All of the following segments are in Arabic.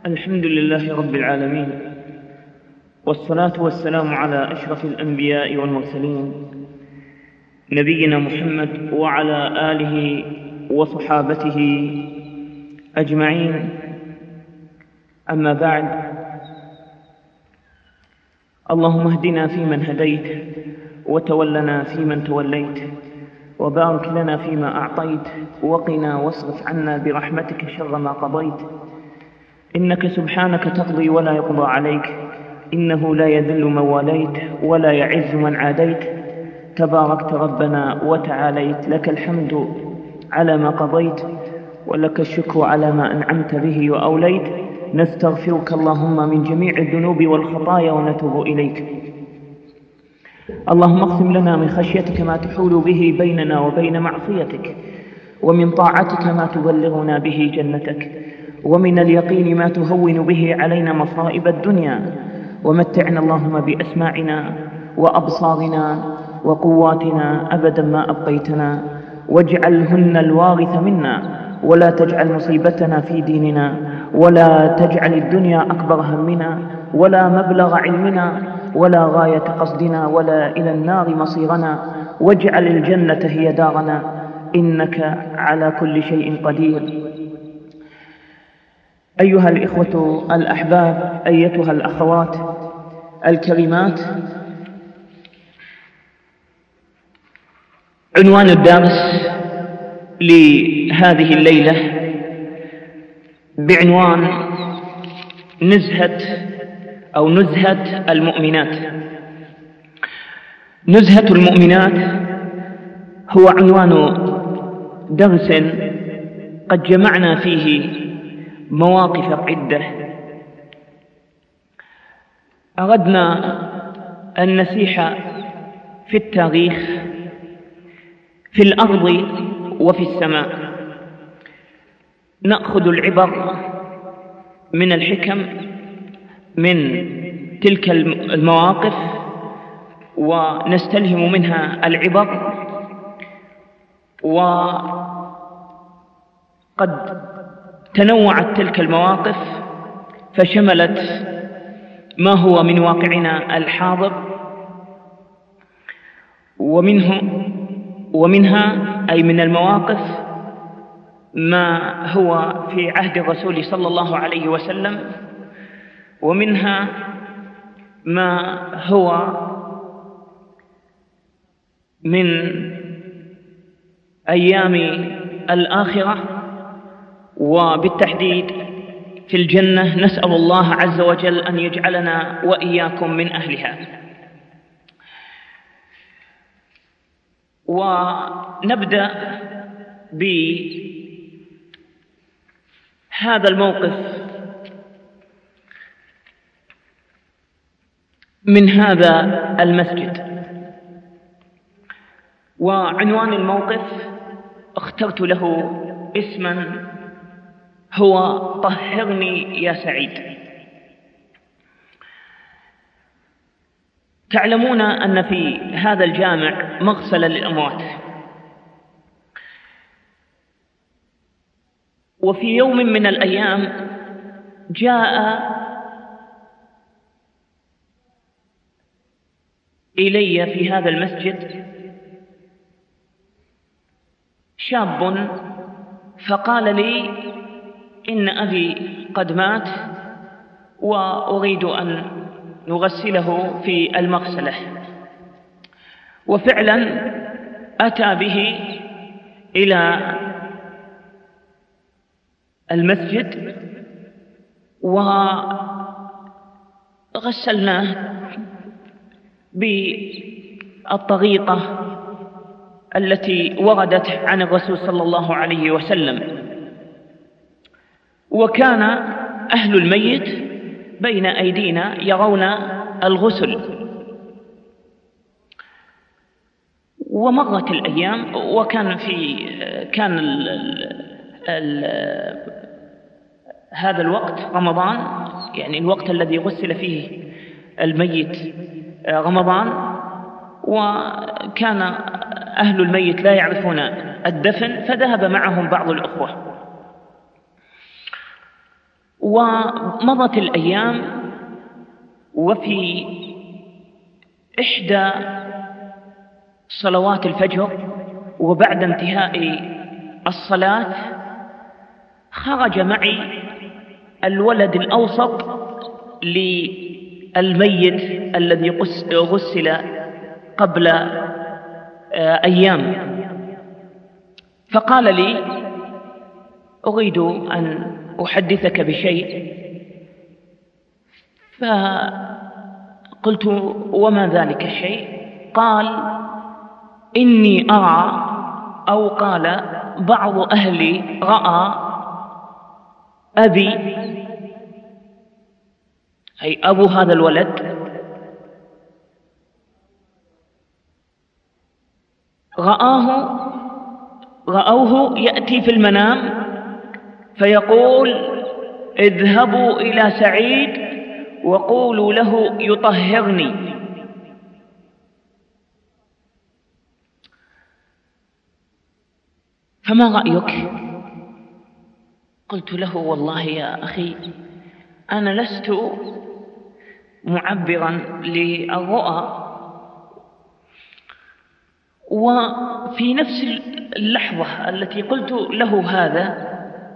الحمد لله رب العالمين، والصلاة والسلام على أشرف الأنبياء والمرسلين نبينا محمد وعلى آله وصحابته أجمعين. أما بعد، اللهم اهدنا فيمن هديت، وتولنا فيمن توليت، وبارك لنا فيما أعطيت، وقنا واصرف عنا برحمتك شر ما قضيت، إنك سبحانك تقضي ولا يقضى عليك، إنه لا يذل من واليت ولا يعز من عاديت، تباركت ربنا وتعاليت، لك الحمد على ما قضيت، ولك الشكر على ما أنعمت به وأوليت. نستغفرك اللهم من جميع الذنوب والخطايا ونتوب إليك. اللهم اقسم لنا من خشيتك ما تحول به بيننا وبين معصيتك، ومن طاعتك ما تبلغنا به جنتك، ومن اليقين ما تهون به علينا مصائب الدنيا، ومتعنا اللهم بأسماعنا وأبصارنا وقواتنا أبدا ما أبقيتنا، واجعلهن الوارث منا، ولا تجعل مصيبتنا في ديننا، ولا تجعل الدنيا أكبر همنا، ولا مبلغ علمنا، ولا غاية قصدنا، ولا إلى النار مصيرنا، واجعل الجنة هي دارنا، إنك على كل شيء قدير. أيها الإخوة الأحباب، أيتها الأخوات الكريمات، عنوان الدرس لهذه الليلة بعنوان نزهة المؤمنات. نزهة المؤمنات هو عنوان درس قد جمعنا فيه مواقف عدة. أردنا أن نسيح في التاريخ، في الأرض وفي السماء، نأخذ العبر من الحكم من تلك المواقف، ونستلهم منها العبر. وقد تنوعت تلك المواقف فشملت ما هو من واقعنا الحاضر، ومنها أي من المواقف ما هو في عهد الرسول صلى الله عليه وسلم، ومنها ما هو من أيام الآخرة، وبالتحديد في الجنة. نسأل الله عز وجل أن يجعلنا وإياكم من أهلها. ونبدأ بهذا الموقف من هذا المسجد. وعنوان الموقف اخترت له اسما هو طهرني يا سعيد. تعلمون أن في هذا الجامع مغسلة للأموات، وفي يوم من الأيام جاء إلي في هذا المسجد شاب فقال لي إن أبي قد مات وأريد أن نغسله في المغسلة. وفعلا أتى به إلى المسجد وغسلناه بالطريقة التي وردت عن الرسول صلى الله عليه وسلم. وكان أهل الميت بين أيدينا يرون الغسل. ومرت الأيام، وكان هذا الوقت رمضان، يعني الوقت الذي غسل فيه الميت رمضان، وكان أهل الميت لا يعرفون الدفن، فذهب معهم بعض الأخوة. ومضت الأيام، وفي إحدى صلوات الفجر وبعد انتهاء الصلاة خرج معي الولد الأوسط للميت الذي غسل قبل أيام، فقال لي: أريد أن أحدثك بشيء. فقلت: وما ذلك الشيء؟ قال: إني أرى، أو قال بعض أهلي رأى أبي، أي أبو هذا الولد، رأوه يأتي في المنام فيقول: اذهبوا إلى سعيد وقولوا له يطهرني. فما رأيك؟ قلت له: والله يا أخي، أنا لست معبرا للرؤى. وفي نفس اللحظة التي قلت له هذا،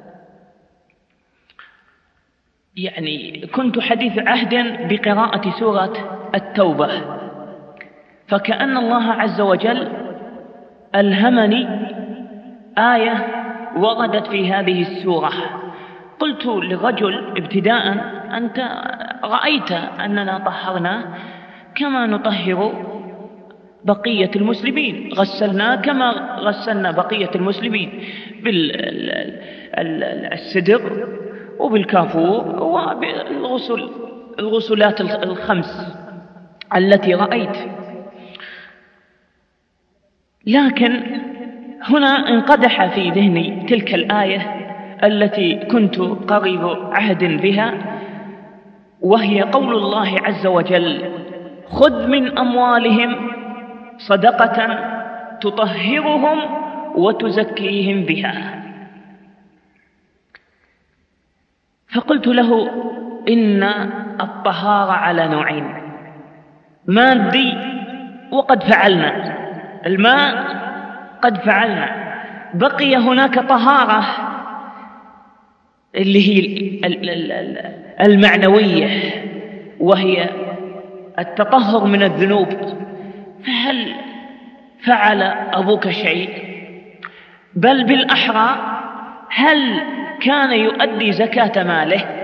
يعني كنت حديث عهد بقراءة سورة التوبة، فكأن الله عز وجل ألهمني آية وردت في هذه السورة. قلت للرجل ابتداء: أنت رأيت أننا طهرنا كما نطهر بقية المسلمين، غسلنا كما غسلنا بقية المسلمين بالسدر وبالكافور وبالغسلات الخمس التي رأيت. لكن هنا انقدح في ذهني تلك الآية التي كنت قريب عهد بها، وهي قول الله عز وجل: خذ من أموالهم صدقة تطهرهم وتزكيهم بها. فقلت له: إن الطهارة على نوعين: مادي وقد فعلنا، الماء قد فعلنا، بقي هناك طهارة اللي هي المعنوية، وهي التطهر من الذنوب. فهل فعل أبوك شيء؟ بل بالأحرى، هل كان يؤدي زكاة ماله؟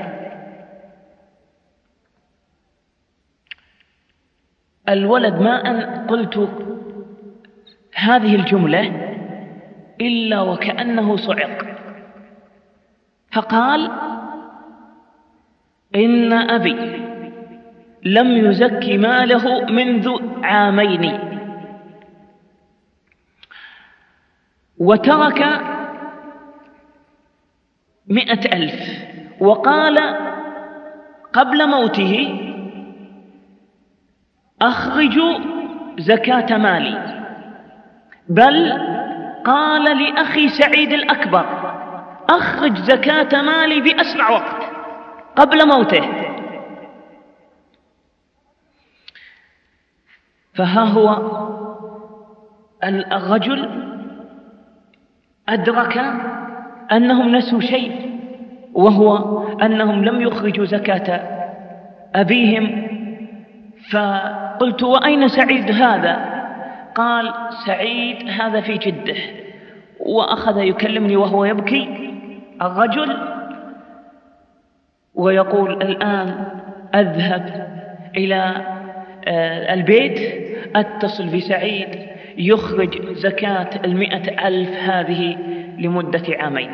الولد ما أن قلت هذه الجملة إلا وكأنه صعق، فقال: إن أبي لم يزكي ماله منذ عامين، وترك 100,000، وقال قبل موته: أخرج زكاة مالي. بل قال لأخي سعيد الأكبر: أخرج زكاة مالي بأسرع وقت قبل موته. فها هو الرجل أدرك أنهم نسوا شيء، وهو أنهم لم يخرجوا زكاة أبيهم. فقلت: وأين سعيد هذا؟ قال: سعيد هذا في جدة. وأخذ يكلمني وهو يبكي الرجل ويقول: الآن أذهب إلى البيت أتصل بسعيد يخرج زكاة 100,000 هذه لمدة عامين.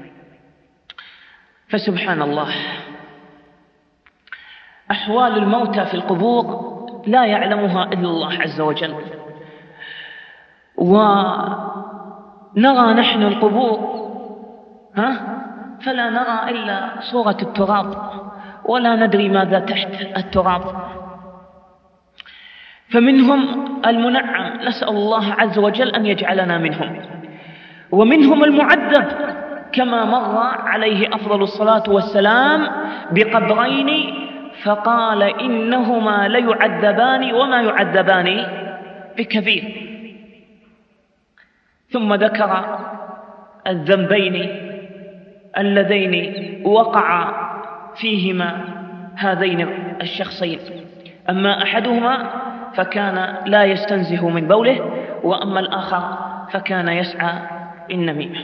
فسبحان الله، أحوال الموتى في القبور لا يعلمها إلا الله عز وجل. ونرى نحن القبور فلا نرى إلا صورة التراب، ولا ندري ماذا تحت التراب. فمنهم المنعم، نسأل الله عز وجل أن يجعلنا منهم، ومنهم المعذب كما مر عليه أفضل الصلاة والسلام بقبرين فقال إنهما ليعذبان وما يعذبان بكبير. ثم ذكر الذنبين اللذين وقع فيهما هذين الشخصين. أما أحدهما فكان لا يستنزه من بوله، وأما الآخر فكان يسعى بالنميمة.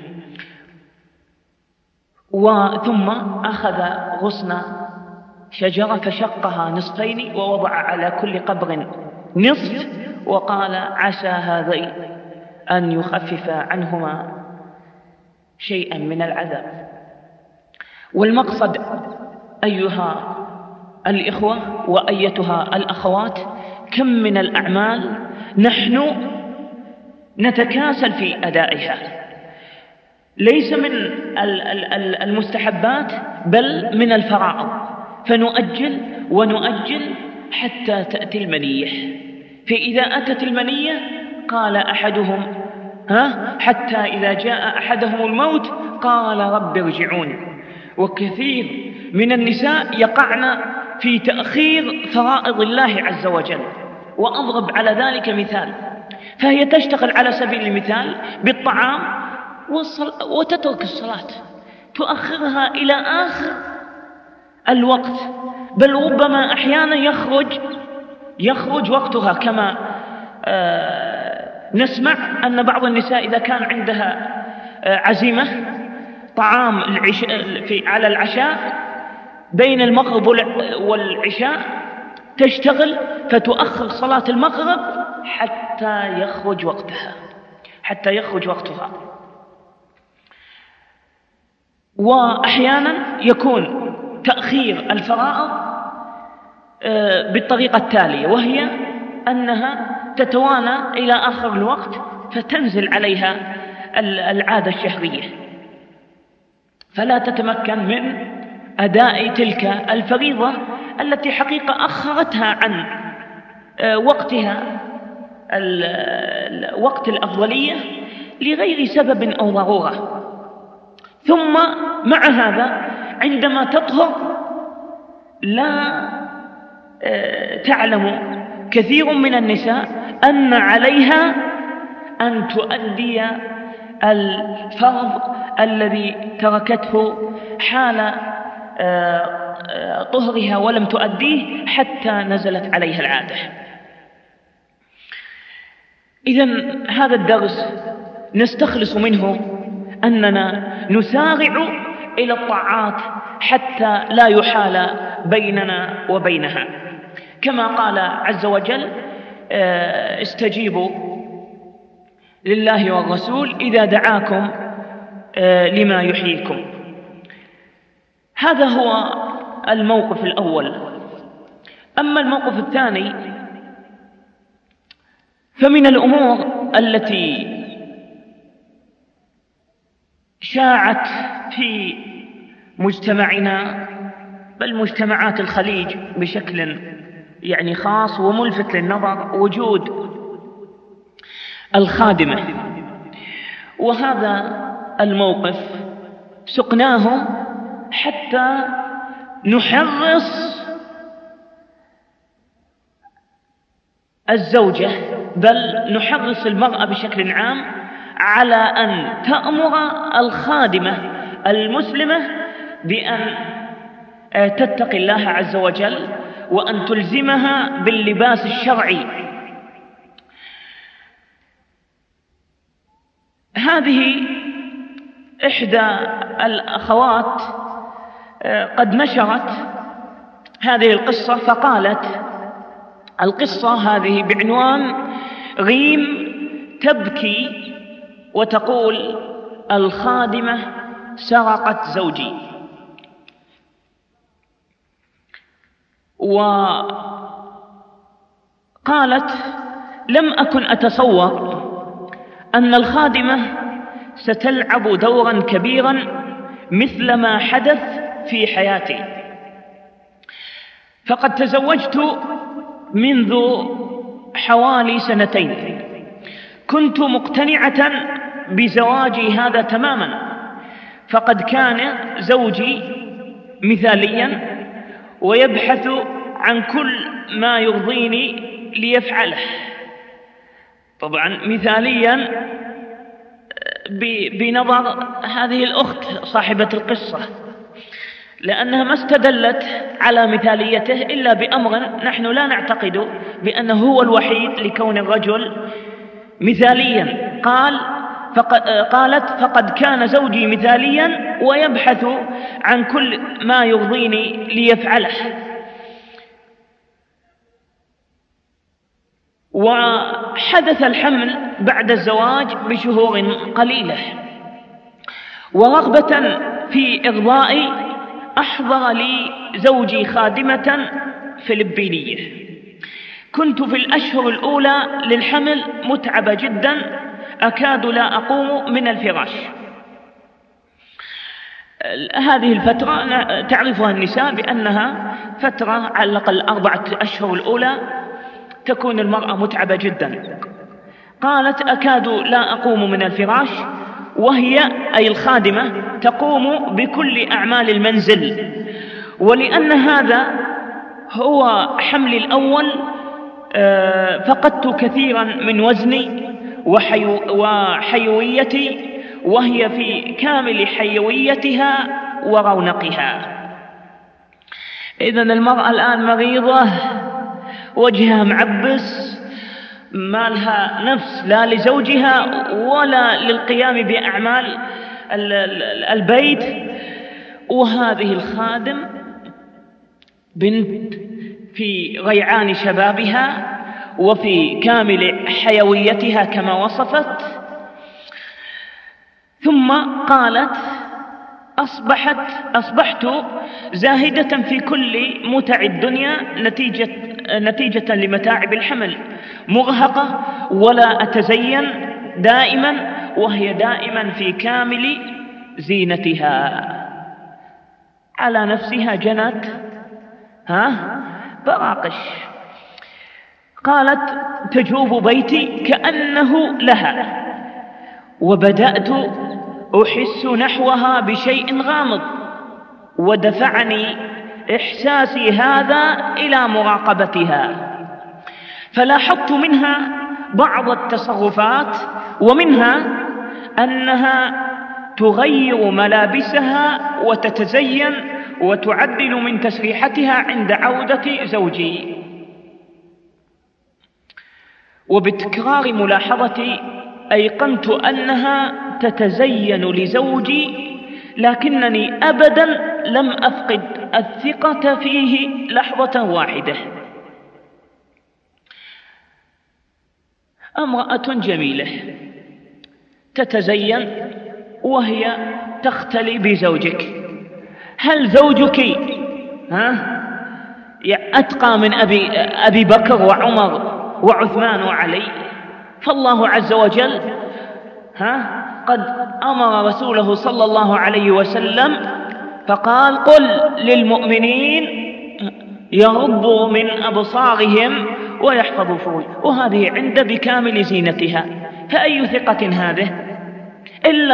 ثم أخذ غصن شجرة فشقها نصفين ووضع على كل قبر نصف، وقال عسى هذين أن يخفف عنهما شيئا من العذاب. والمقصد أيها الإخوة وأيتها الأخوات، كم من الأعمال نحن نتكاسل في أدائها، ليس من المستحبات بل من الفرائض، فنؤجل ونؤجل حتى تأتي المنية. فإذا أتت المنية قال أحدهم حتى إذا جاء أحدهم الموت قال رب ارجعون. وكثير من النساء يقعن في تأخير فرائض الله عز وجل. وأضرب على ذلك مثال، فهي تشتغل على سبيل المثال بالطعام وتترك الصلاة، تؤخرها إلى آخر الوقت، بل ربما أحيانا يخرج وقتها، كما نسمع أن بعض النساء إذا كان عندها عزيمة طعام على العشاء بين المغرب والعشاء تشتغل فتؤخر صلاة المغرب حتى يخرج وقتها. وأحيانا يكون تأخير الفرائض بالطريقة التالية، وهي أنها تتوانى إلى آخر الوقت فتنزل عليها العادة الشهرية، فلا تتمكن من أداء تلك الفريضة التي حقيقة أخرتها عن وقتها وقت الأفضلية لغير سبب أو ضرورة. ثم مع هذا عندما تطهر لا تعلم كثير من النساء أن عليها أن تؤدي الفرض الذي تركته حال طهرها ولم تؤديه حتى نزلت عليها العادة. إذن هذا الدرس نستخلص منه أننا نسارع إلى الطاعات حتى لا يحال بيننا وبينها، كما قال عز وجل استجيبوا لله والرسول إذا دعاكم لما يحييكم. هذا هو الموقف الأول. أما الموقف الثاني فمن الأمور التي شاعت في مجتمعنا بل مجتمعات الخليج بشكل خاص وملفت للنظر، وجود الخادمة. وهذا الموقف سقناه حتى نحرص الزوجة بل نحرص المرأة بشكل عام على أن تأمر الخادمة المسلمة بأن تتقي الله عز وجل وأن تلزمها باللباس الشرعي. هذه إحدى الأخوات قد نشرت هذه القصة، فقالت القصة هذه بعنوان غيم تبكي وتقول الخادمة سرقت زوجي. وقالت لم أكن أتصور أن الخادمة ستلعب دورا كبيرا مثل ما حدث في حياتي، فقد تزوجت منذ حوالي 2 سنين. كنت مقتنعة بزواجي هذا تماما، فقد كان زوجي مثاليا ويبحث عن كل ما يرضيني ليفعله. طبعا مثاليا بنظر هذه الأخت صاحبة القصة، لأنها ما استدلت على مثاليته إلا بأمر نحن لا نعتقد بأنه هو الوحيد لكون الرجل مثاليا. قالت فقد كان زوجي مثاليا ويبحث عن كل ما يرضيني ليفعله. وحدث الحمل بعد الزواج بشهور قليلة، ورغبة في إرضائي أحضر لي زوجي خادمة فلبينية. كنت في الأشهر الأولى للحمل متعبة جدا، أكاد لا أقوم من الفراش. هذه الفترة تعرفها النساء بأنها فترة على الأقل 4 أشهر الأولى تكون المرأة متعبة جدا. قالت أكاد لا أقوم من الفراش، وهي أي الخادمة تقوم بكل أعمال المنزل. ولأن هذا هو حملي الأول فقدت كثيرا من وزني وحيويتي، وهي في كامل حيويتها ورونقها. إذن المرأة الآن مريضة، وجهها معبس، ما لها نفس لا لزوجها ولا للقيام بأعمال البيت. وهذه الخادم بنت في غيعان شبابها وفي كامل حيويتها كما وصفت. ثم قالت أصبحت زاهدة في كل متع الدنيا نتيجة لمتاعب الحمل، مرهقة ولا أتزين دائما، وهي دائما في كامل زينتها. على نفسها جنت براقش. قالت تجوب بيتي كأنه لها، وبدأت أحس نحوها بشيء غامض، ودفعني إحساسي هذا إلى مراقبتها. فلاحظت منها بعض التصرفات، ومنها أنها تغير ملابسها وتتزين وتعدل من تسريحتها عند عودة زوجي. وبتكرار ملاحظتي أيقنت أنها تتزين لزوجي، لكنني أبدا لم أفقد الثقة فيه لحظة واحدة. امرأة جميلة تتزين وهي تختلي بزوجك. هل زوجك أتقى من أبي بكر وعمر وعثمان وعلي؟ فالله عز وجل قد أمر رسوله صلى الله عليه وسلم فقال قل للمؤمنين يغضوا من أبصارهم ويحفظوا فروجهم، وهذه عند بكامل زينتها. فأي ثقة هذه؟ إلا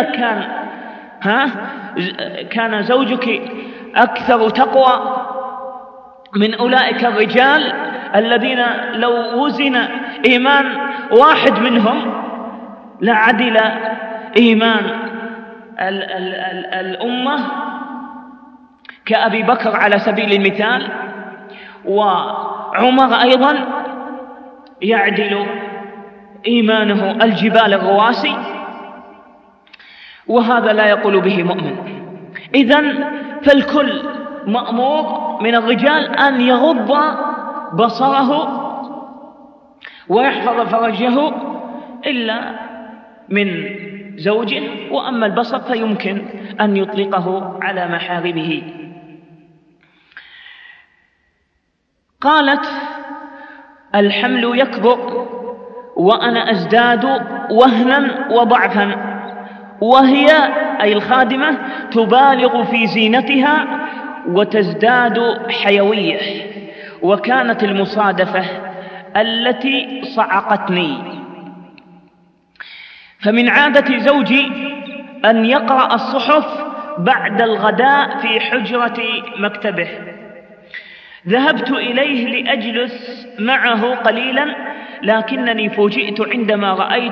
كان زوجك أكثر تقوى من أولئك الرجال الذين لو وزن إيمان واحد منهم لعدل إيمان الأمة، كأبي بكر على سبيل المثال، وعمر أيضا يعدل إيمانه الجبال الرواسي، وهذا لا يقول به مؤمن. إذن فالكل مأمور من الرجال أن يغض بصره ويحفظ فرجه إلا من زوجه، وأما البصر فيمكن أن يطلقه على محارمه. قالت الحمل يكبر وأنا أزداد وهنا وضعفا، وهي أي الخادمة تبالغ في زينتها وتزداد حيوية. وكانت المصادفة التي صعقتني. فمن عادة زوجي أن يقرأ الصحف بعد الغداء في حجرة مكتبه، ذهبت إليه لأجلس معه قليلا، لكنني فوجئت عندما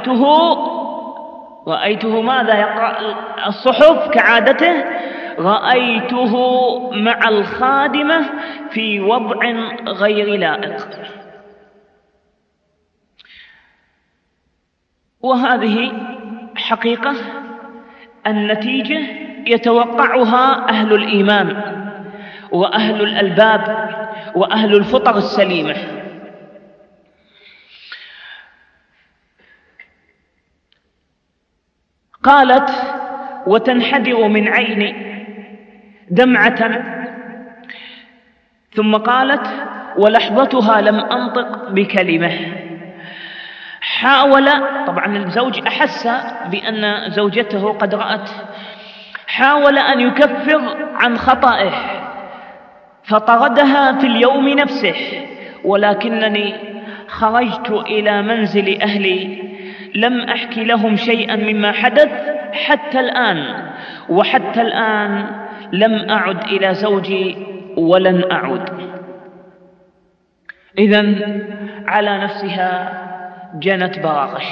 رأيته ماذا؟ يقرأ الصحف كعادته. رأيته مع الخادمة في وضع غير لائق. وهذه حقيقة، النتيجة يتوقعها أهل الإيمان وأهل الألباب وأهل الفطر السليمة. قالت: وتنحدر من عيني دمعة، ثم قالت: ولحظتها لم أنطق بكلمة. حاول، طبعا الزوج أحس بأن زوجته قد رأت، حاول أن يكفر عن خطئه فطردها في اليوم نفسه، ولكنني خرجت إلى منزل أهلي لم أحكي لهم شيئا مما حدث حتى الآن، وحتى الآن لم أعد إلى زوجي ولن أعود. إذن على نفسها جنت براغش.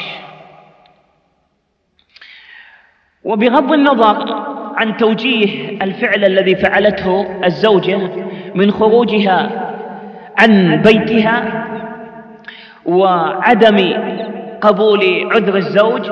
وبغض النظر عن توجيه الفعل الذي فعلته الزوجة من خروجها عن بيتها وعدم قبول عذر الزوج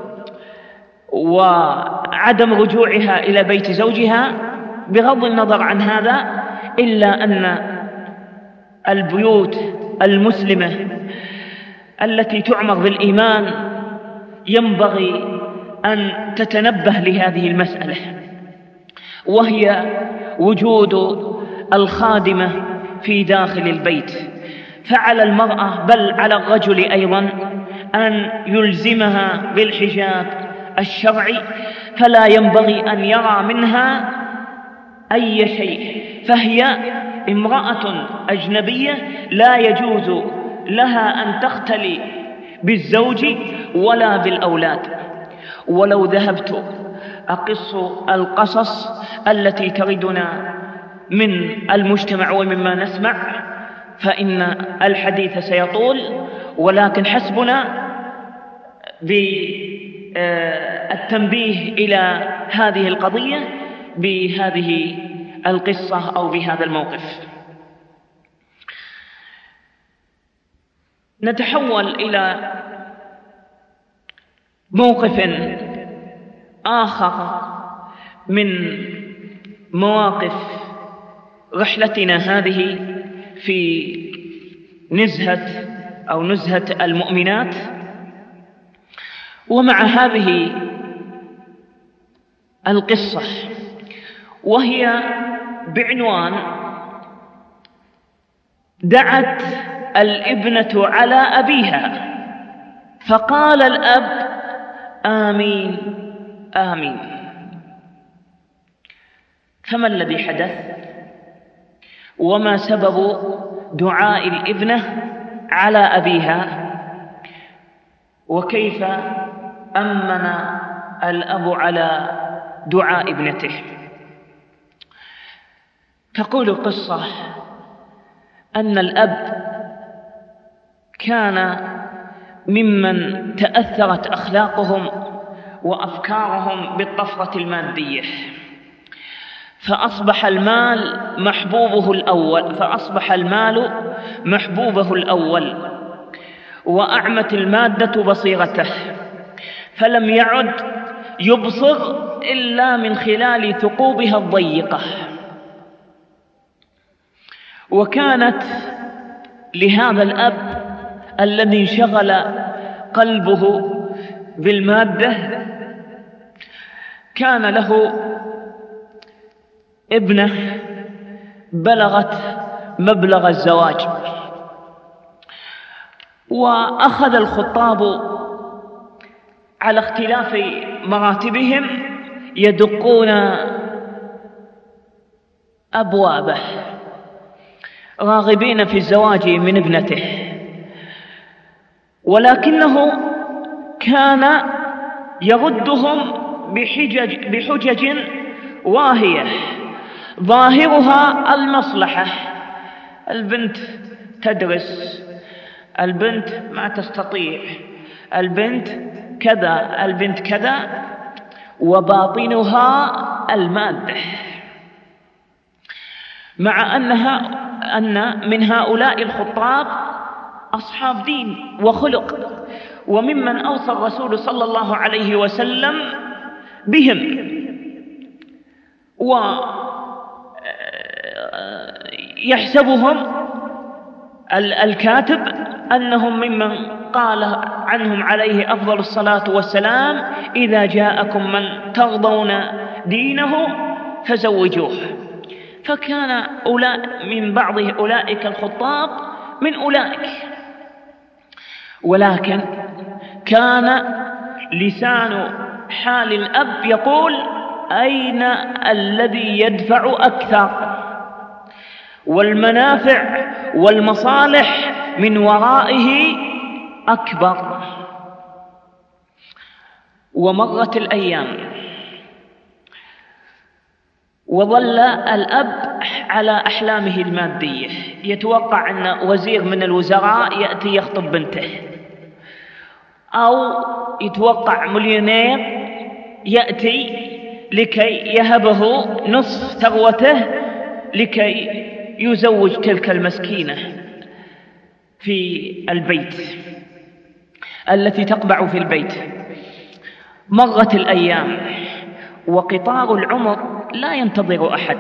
وعدم رجوعها إلى بيت زوجها، بغض النظر عن هذا، إلا أن البيوت المسلمة التي تعمر بالإيمان ينبغي أن تتنبه لهذه المسألة، وهي وجود الخادمة في داخل البيت. فعلى المرأة بل على الرجل أيضا أن يلزمها بالحجاب الشرعي، فلا ينبغي أن يرى منها أي شيء، فهي امرأة أجنبية لا يجوز لها أن تختلي بالزوج ولا بالأولاد. ولو ذهبت أقص القصص التي تردنا من المجتمع ومما نسمع فإن الحديث سيطول، ولكن حسبنا بالتنبيه إلى هذه القضية بهذه القصة أو بهذا الموقف. نتحول إلى موقف آخر من مواقف رحلتنا هذه في نزهة المؤمنات، ومع هذه القصة، وهي بعنوان: دعت الابنة على أبيها فقال الأب: آمين آمين. فما الذي حدث؟ وما سبب دعاء الابنة على أبيها؟ وكيف أمن الأب على دعاء ابنته؟ تقول القصة أن الأب كان ممن تأثرت أخلاقهم وأفكارهم بالطفرة المادية، فأصبح المال محبوبه الأول، وأعمت المادة بصيرته، فلم يعد يبصر إلا من خلال ثقوبها الضيقة. وكانت لهذا الأب الذي انشغل قلبه بالمادة كان له ابنة بلغت مبلغ الزواج، وأخذ الخطاب على اختلاف مراتبهم يدقون أبوابه راغبين في الزواج من ابنته، ولكنه كان يردهم بحجج واهية ظاهرها المصلحة، البنت تدرس، البنت ما تستطيع، البنت كذا، البنت كذا، وباطنها المادة، مع أن من هؤلاء الخطاب أصحاب دين وخلق، وممن أوصى الرسول صلى الله عليه وسلم بهم، ويحسبهم الكاتب أنهم ممن قال عنهم عليه أفضل الصلاة والسلام: إذا جاءكم من ترضون دينه فزوجوه. فكان من بعض أولئك الخطاب من أولئك، ولكن كان لسان حال الأب يقول: أين الذي يدفع أكثر، والمنافع والمصالح من ورائه أكبر. ومرت الأيام، وظل الأب على أحلامه المادية، يتوقع أن وزير من الوزراء يأتي يخطب بنته، أو يتوقع مليونير يأتي لكي يهبه نصف ثروته لكي يزوج تلك المسكينة في البيت التي تقبع في البيت. مرت الأيام، وقطار العمر لا ينتظر أحد،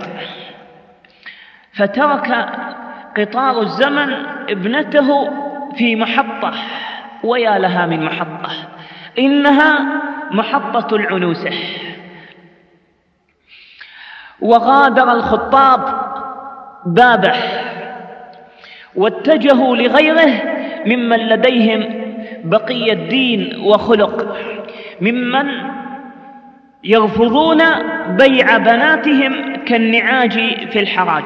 فترك قطار الزمن ابنته في محطة، ويا لها من محطة، إنها محطة العنوسة. وغادر الخطاب بابه واتجهوا لغيره ممن لديهم بقية دين وخلق، ممن يرفضون بيع بناتهم كالنعاج في الحراج.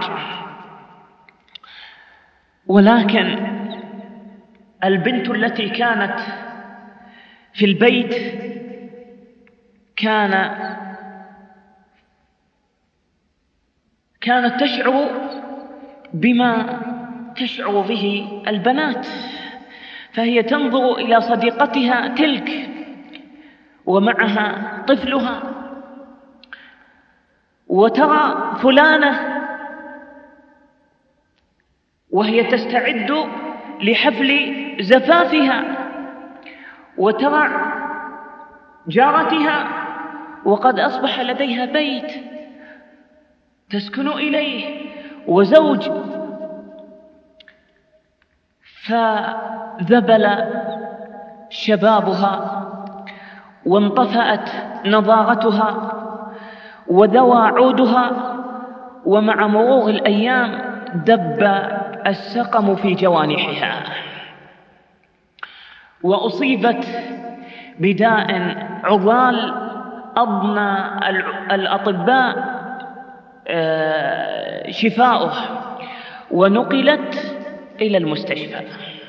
ولكن البنت التي كانت في البيت كانت تشعر بما تشعر به البنات، فهي تنظر إلى صديقتها تلك ومعها طفلها، وترى فلانة وهي تستعد لحفل زفافها، وترى جارتها وقد أصبح لديها بيت تسكن إليه وزوج، فذبل شبابها وانطفأت نضارتها وذوى عودها، ومع مرور الأيام دب السقم في جوانحها، وأصيبت بداء عضال أضنى الأطباء شفاؤه، ونقلت إلى المستشفى.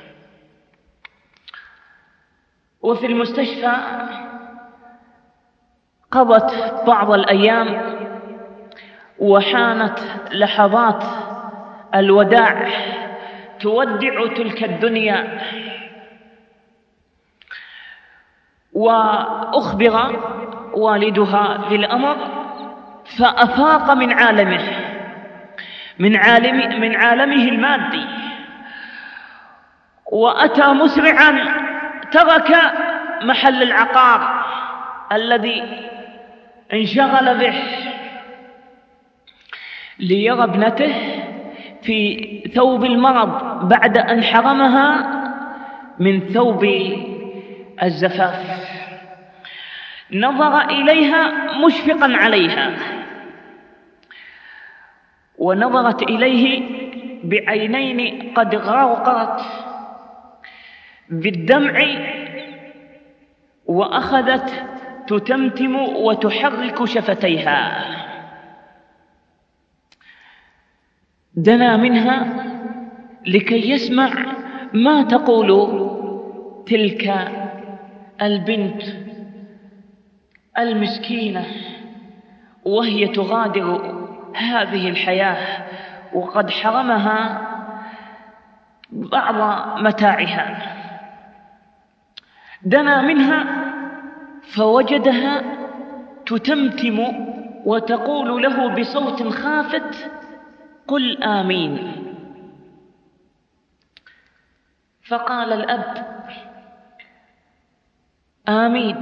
وفي المستشفى قضت بعض الأيام، وحانت لحظات الوداع، تودع تلك الدنيا. وأخبر والدها بالأمر، فأفاق من عالمه المادي، وأتى مسرعا، ترك محل العقار الذي انشغل به ليرى ابنته في ثوب المرض بعد أن حرمها من ثوب الزفاف. نظر إليها مشفقا عليها، ونظرت إليه بعينين قد غرقت بالدمع، وأخذت تتمتم وتحرك شفتيها. دنا منها لكي يسمع ما تقول تلك البنت المسكينة وهي تغادر هذه الحياة، وقد حرمها بعض متاعها، دنا منها فوجدها تتمتم وتقول له بصوت خافت: قل آمين. فقال الأب: آمين.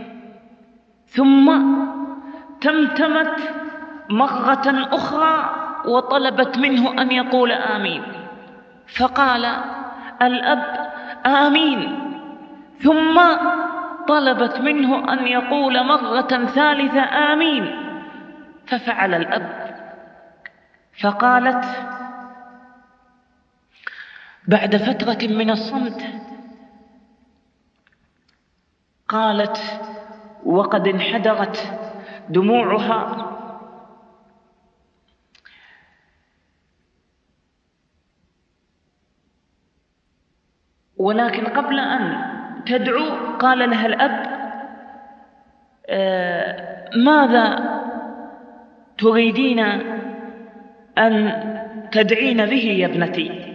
ثم تمتمت مرة أخرى وطلبت منه أن يقول آمين، فقال الأب: آمين. ثم طلبت منه أن يقول مرة ثالثة: آمين. ففعل الأب. فقالت بعد فترة من الصمت، قالت وقد انحدرت دموعها: ولكن قبل أن تدعو قال لها الأب: ماذا تريدين أن تدعين به يا ابنتي؟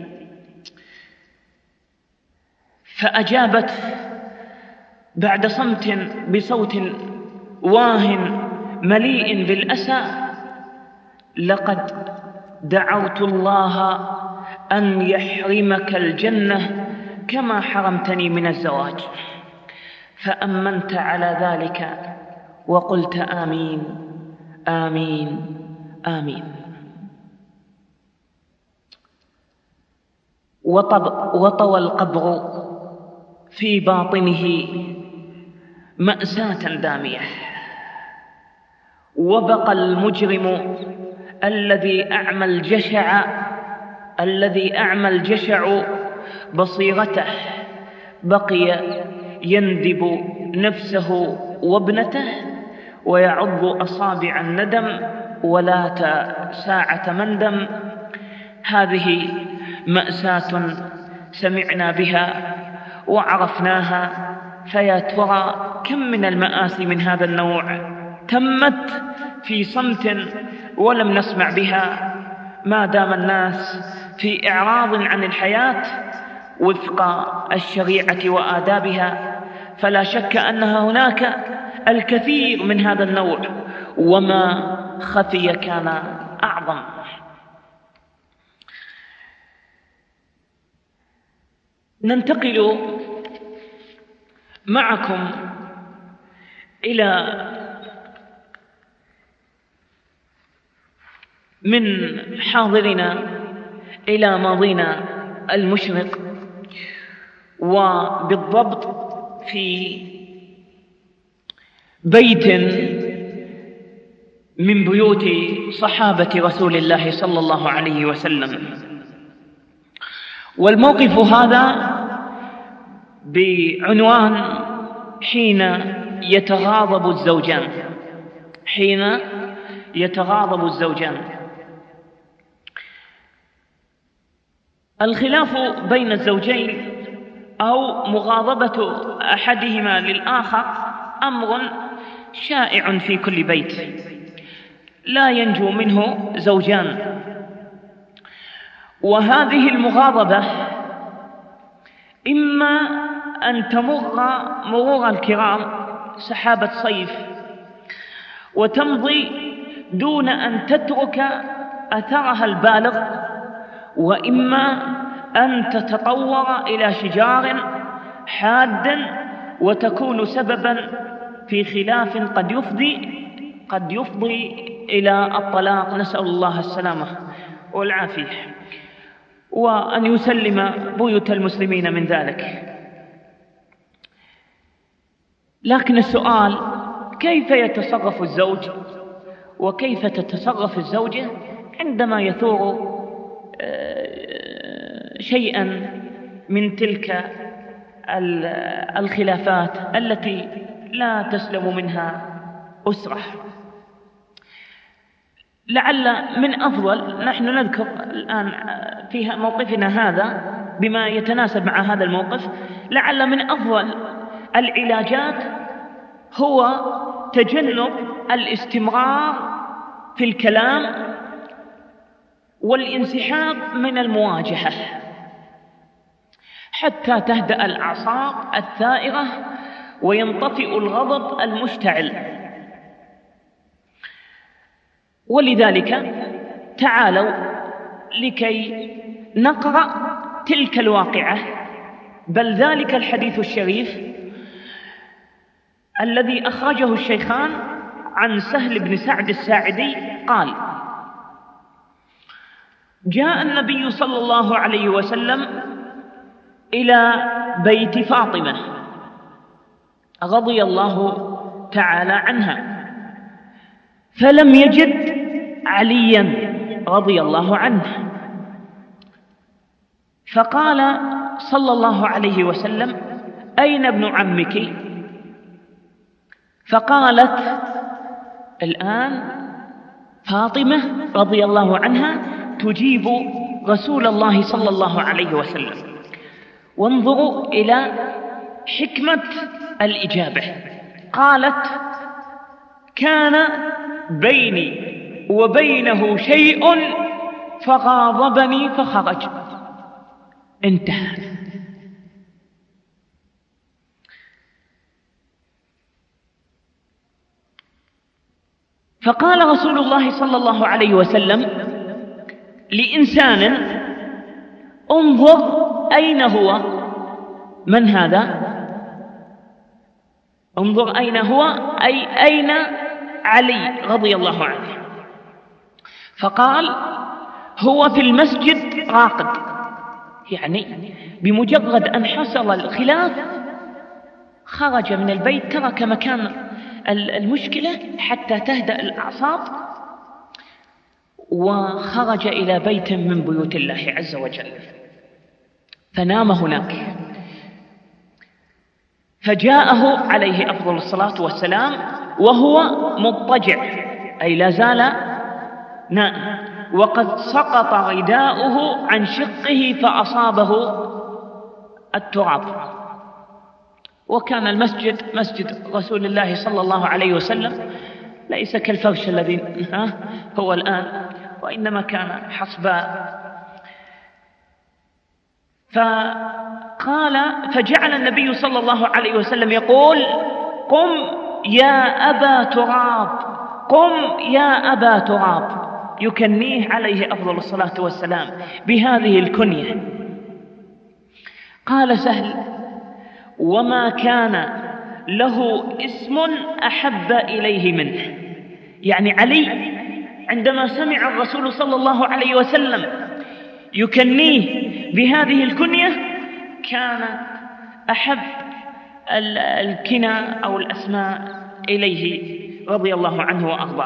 فأجابت بعد صمت بصوت واهن مليء بالأسى: لقد دعوت الله أن يحرمك الجنة كما حرمتني من الزواج، فأمنت على ذلك وقلت آمين آمين آمين. وطوى القبر في باطنه مأساة دامية، وبقى المجرم الذي أعمى الجشع بصيرته، بقي يندب نفسه وابنته ويعض أصابع الندم ولات ساعة مندم. هذه مأساة سمعنا بها وعرفناها، فيا ترى كم من المآسي من هذا النوع تمت في صمت ولم نسمع بها. ما دام الناس في إعراض عن الحياة وفق الشريعة وآدابها، فلا شك أنها هناك الكثير من هذا النوع، وما خفي كان أعظم. ننتقل معكم من حاضرنا إلى ماضينا المشرق، وبالضبط في بيت من بيوت صحابة رسول الله صلى الله عليه وسلم. والموقف هذا بعنوان حين يتغاضب الزوجان. حين يتغاضب الزوجان. الخلاف بين الزوجين أو مغاضبة أحدهما للآخر أمر شائع في كل بيت، لا ينجو منه زوجان. وهذه المغاضبة إما أن تمر مرور الكرام سحابة صيف وتمضي دون أن تترك أثرها البالغ، وإما أن تتطور إلى شجار حاد وتكون سببا في خلاف قد يفضي إلى الطلاق، نسأل الله السلامة والعافية، وأن يسلم بيوت المسلمين من ذلك. لكن السؤال: كيف يتصرف الزوج وكيف تتصرف الزوجة عندما يثور شيئا من تلك الخلافات التي لا تسلم منها أسرة؟ لعل من أفضل، نحن نذكر الآن في موقفنا هذا بما يتناسب مع هذا الموقف، لعل من أفضل العلاجات هو تجنب الاستمرار في الكلام والانسحاب من المواجهة. حتى تهدأ الأعصاب الثائرة وينطفئ الغضب المشتعل. ولذلك تعالوا لكي نقرأ تلك الواقعة، بل ذلك الحديث الشريف الذي أخرجه الشيخان عن سهل بن سعد الساعدي قال: جاء النبي صلى الله عليه وسلم إلى بيت فاطمة رضي الله تعالى عنها، فلم يجد عليا رضي الله عنه، فقال صلى الله عليه وسلم: أين ابن عمك؟ فقالت الآن فاطمة رضي الله عنها تجيب رسول الله صلى الله عليه وسلم. وانظروا إلى حكمة الإجابة. قالت: كان بيني وبينه شيء فغاضبني فخرج. انتهى. فقال رسول الله صلى الله عليه وسلم لإنسان: انظر أين هو؟ من هذا؟ انظر أين هو، أي أين علي رضي الله عنه؟ فقال: هو في المسجد راقد. يعني بمجرد أن حصل الخلاف خرج من البيت، ترك مكان المشكلة حتى تهدأ الأعصاب، وخرج إلى بيت من بيوت الله عز وجل، فنام هناك. فجاءه عليه أفضل الصلاة والسلام وهو مضطجع، أي لا زال نائم، وقد سقط رداؤه عن شقه فأصابه التراب. وكان المسجد مسجد رسول الله صلى الله عليه وسلم ليس كالفرش الذي هو الآن، وإنما كان حصباء. فجعل النبي صلى الله عليه وسلم يقول: قم يا أبا تراب، قم يا أبا تراب، يكنيه عليه أفضل الصلاة والسلام بهذه الكنية. قال سهل: وما كان له اسم أحب إليه منه. يعني علي عندما سمع الرسول صلى الله عليه وسلم يكنيه بهذه الكنية كانت أحب الكنى أو الأسماء إليه رضي الله عنه وأرضاه.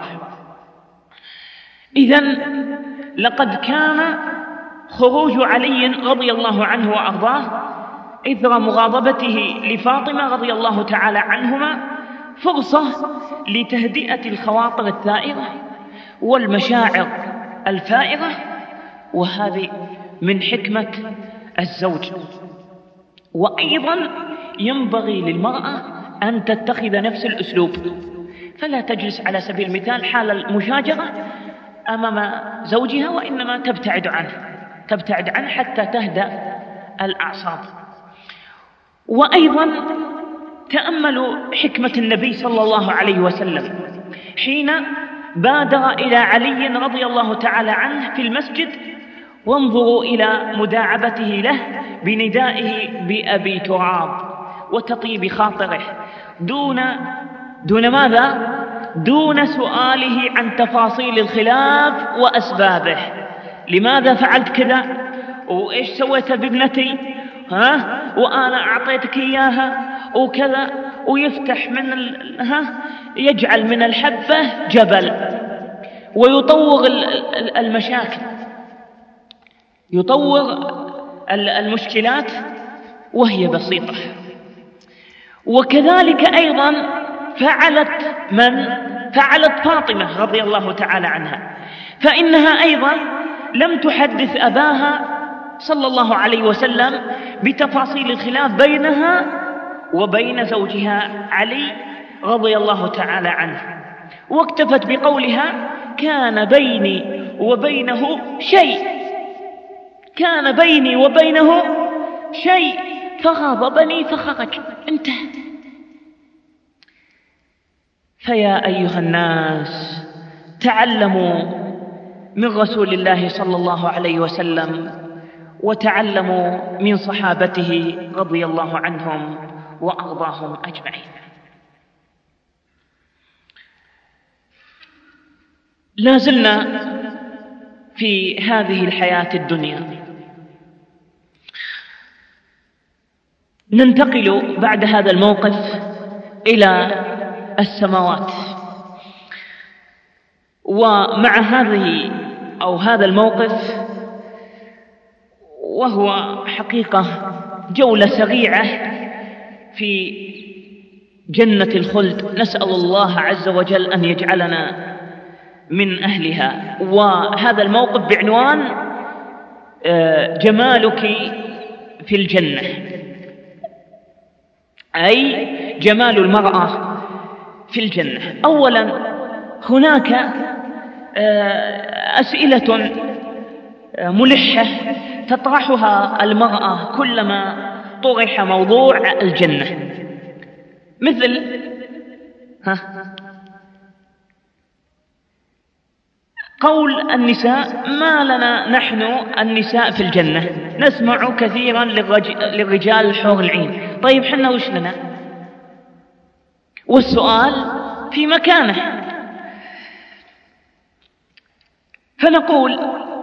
إذن لقد كان خروج علي رضي الله عنه وأرضاه إثر مغاضبته لفاطمة رضي الله تعالى عنهما فرصة لتهدئة الخواطر الثائرة والمشاعر الفائرة، وهذه من حكمة الزوج. وأيضا ينبغي للمرأة أن تتخذ نفس الأسلوب، فلا تجلس على سبيل المثال حال المشاجرة أمام زوجها، وإنما تبتعد عنه حتى تهدأ الأعصاب. وأيضا تأملوا حكمة النبي صلى الله عليه وسلم حين بادر إلى علي رضي الله تعالى عنه في المسجد، وانظروا إلى مداعبته له بندائه بأبي تراب وتطيب خاطره دون ماذا؟ دون سؤاله عن تفاصيل الخلاف وأسبابه. لماذا فعلت كذا؟ وإيش سويت بابنتي؟ وأنا أعطيتك إياها وكذا، ويفتح يجعل من الحبة جبل، ويطور المشاكل، يطور المشكلات وهي بسيطة. وكذلك أيضا فعلت فاطمة رضي الله تعالى عنها، فإنها أيضا لم تحدث أباها صلى الله عليه وسلم بتفاصيل الخلاف بينها وبين زوجها علي رضي الله تعالى عنه، واكتفت بقولها: كان بيني وبينه شيء، كان بيني وبينه شيء فغاضبني فخرج، انتهى. فيا أيها الناس، تعلموا من رسول الله صلى الله عليه وسلم، وتعلموا من صحابته رضي الله عنهم وأرضاهم أجمعين. لا زلنا في هذه الحياة الدنيا، ننتقل بعد هذا الموقف إلى السماوات. ومع هذا الموقف، وهو حقيقة جولة سريعة في جنة الخلد، نسأل الله عز وجل أن يجعلنا من أهلها. وهذا الموقف بعنوان جمالك في الجنة، أي جمال المرأة في الجنة. أولا، هناك أسئلة ملحة تطرحها المرأة كلما طرح موضوع الجنة، مثل قول النساء: ما لنا نحن النساء في الجنة؟ نسمع كثيرا للرجال الحور العين، طيب حنا وش لنا؟ والسؤال في مكانه. فنقول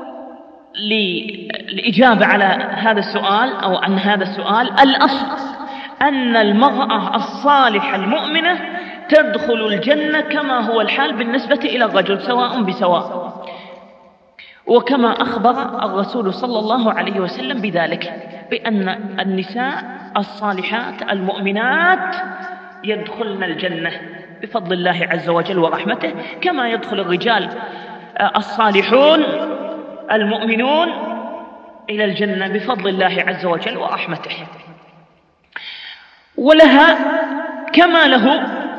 للإجابة على هذا السؤال أو عن هذا السؤال: الأصل أن المرأة الصالحة المؤمنة تدخل الجنة كما هو الحال بالنسبة إلى الرجل سواء بسواء، وكما أخبر الرسول صلى الله عليه وسلم بذلك، بأن النساء الصالحات المؤمنات يدخلن الجنة بفضل الله عز وجل ورحمته، كما يدخل الرجال الصالحون المؤمنون إلى الجنة بفضل الله عز وجل ورحمته. ولها كما له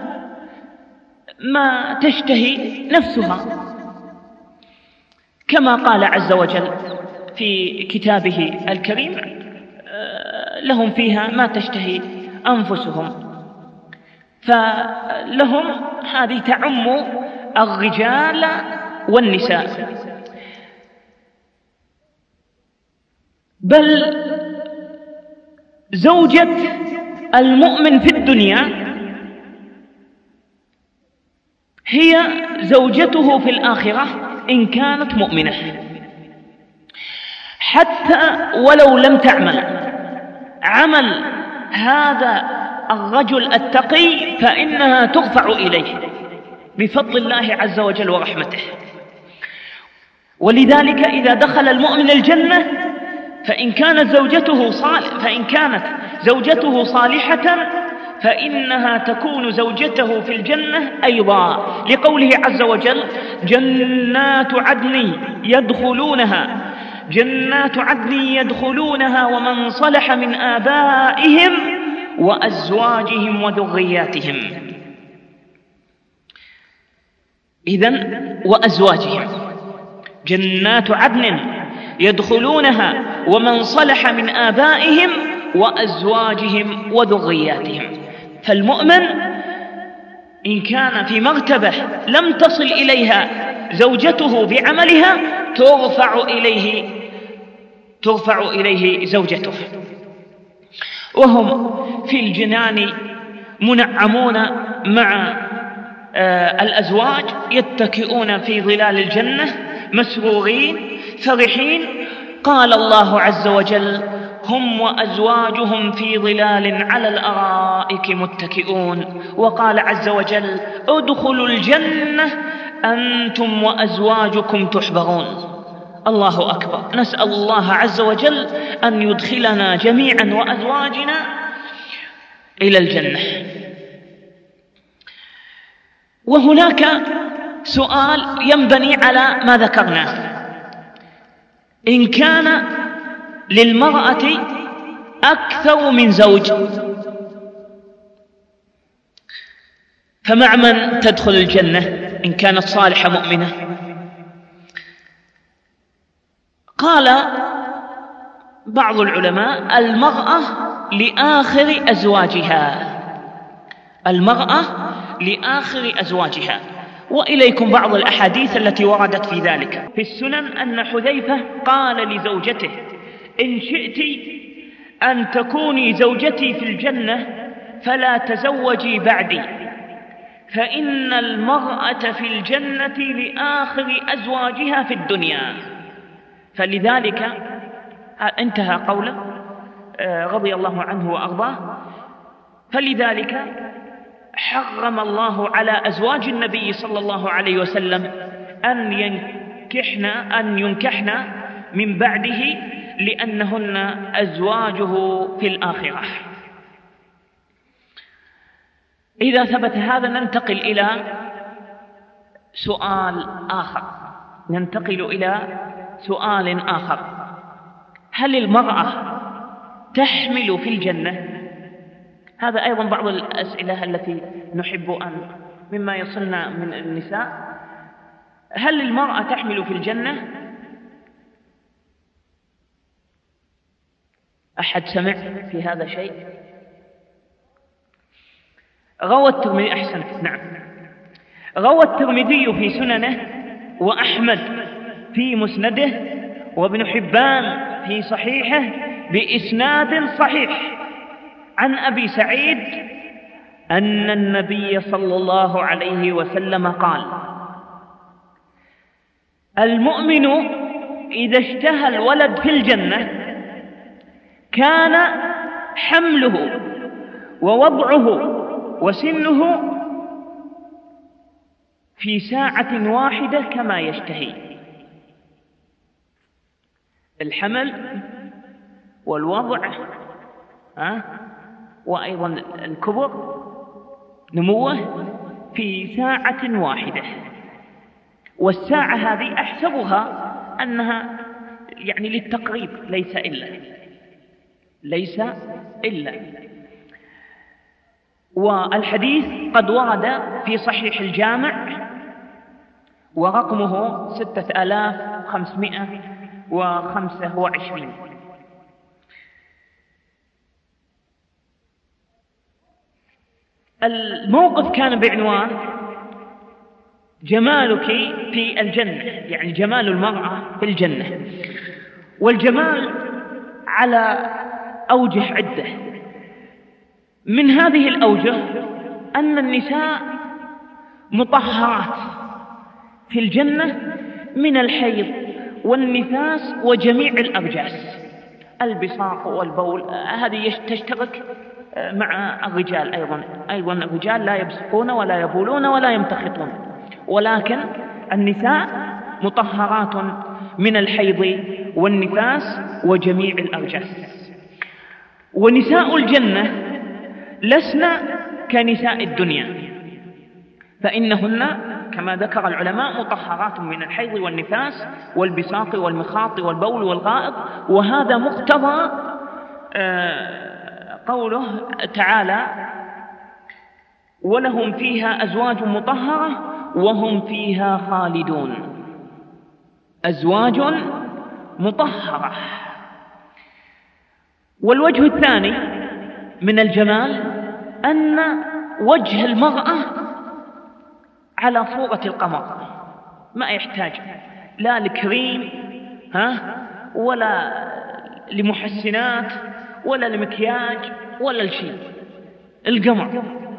ما تشتهي نفسها، كما قال عز وجل في كتابه الكريم: لهم فيها ما تشتهي أنفسهم. فلهم هذه تعم الرجال والنساء. بل زوجة المؤمن في الدنيا هي زوجته في الآخرة إن كانت مؤمنة، حتى ولو لم تعمل عمل هذا الرجل التقي فإنها ترفع إليه بفضل الله عز وجل ورحمته. ولذلك إذا دخل المؤمن الجنة فإن كانت زوجته صالحة فإنها تكون زوجته في الجنة أيضا، لقوله عز وجل: جنات عدن يدخلونها ومن صلح من آبائهم وأزواجهم وذرياتهم. إذن وأزواجهم، جنات عدن يدخلونها ومن صلح من آبائهم وأزواجهم وذرياتهم. فالمؤمن إن كان في مرتبة لم تصل إليها زوجته بعملها ترفع إليه زوجته، وهم في الجنان منعمون مع الأزواج، يتكئون في ظلال الجنة مسرورين فرحين. قال الله عز وجل: هم وأزواجهم في ظلال على الأرائك متكئون. وقال عز وجل: ادخلوا الجنة أنتم وأزواجكم تحبرون. الله أكبر، نسأل الله عز وجل أن يدخلنا جميعا وأزواجنا إلى الجنة. وهناك سؤال ينبني على ما ذكرناه: إن كان للمرأة أكثر من زوج فمع من تدخل الجنة إن كانت صالحة مؤمنة؟ قال بعض العلماء المرأة لآخر أزواجها، المرأة لآخر أزواجها. وإليكم بعض الأحاديث التي وردت في ذلك. في السنن أن حذيفة قال لزوجته: إن شئت أن تكوني زوجتي في الجنة فلا تزوجي بعدي، فإن المرأة في الجنة لآخر أزواجها في الدنيا. فلذلك انتهى قوله رضي الله عنه وأرضاه. فلذلك حرم الله على أزواج النبي صلى الله عليه وسلم أن ينكحن من بعده، لأنهن أزواجه في الآخرة. إذا ثبت هذا ننتقل إلى سؤال آخر. هل المرأة تحمل في الجنة؟ هذا أيضا بعض الأسئلة التي نحب أن مما يصلنا من النساء. هل المرأة تحمل في الجنة؟ أحد سمع في هذا شيء؟ روى الترمذي، أحسنت، نعم، روى الترمذي في سننه، وأحمد في مسنده، وابن حبان في صحيحه بإسناد صحيح عن أبي سعيد أن النبي صلى الله عليه وسلم قال: المؤمن إذا اشتهى الولد في الجنة كان حمله ووضعه وسنه في ساعة واحدة كما يشتهي. الحمل والوضع وأيضا الكبر نموه في ساعة واحدة. والساعة هذه أحسبها أنها يعني للتقريب، ليس إلا. والحديث قد ورد في صحيح الجامع ورقمه 6525. الموقف كان بعنوان جمالك في الجنة، يعني جمال المرأة في الجنة. والجمال على أوجه عدة. من هذه الأوجه أن النساء مطهرات في الجنة من الحيض والنفاس وجميع الأرجاس، البصاق والبول، هذه تشترك مع الرجال أيضا الرجال لا يبصقون ولا يبولون ولا يمتخطون، ولكن النساء مطهرات من الحيض والنفاس وجميع الأرجاس. ونساء الجنة لسن كنساء الدنيا، فإنهن كما ذكر العلماء مطهرات من الحيض والنفاس والبصاق والمخاط والبول والغائط. وهذا مقتضى قوله تعالى: ولهم فيها أزواج مطهرة وهم فيها خالدون. أزواج مطهرة. والوجه الثاني من الجمال أن وجه المرأة على صورة القمر، ما يحتاج لا لكريم ولا لمحسنات ولا لمكياج ولا لشيء. القمر،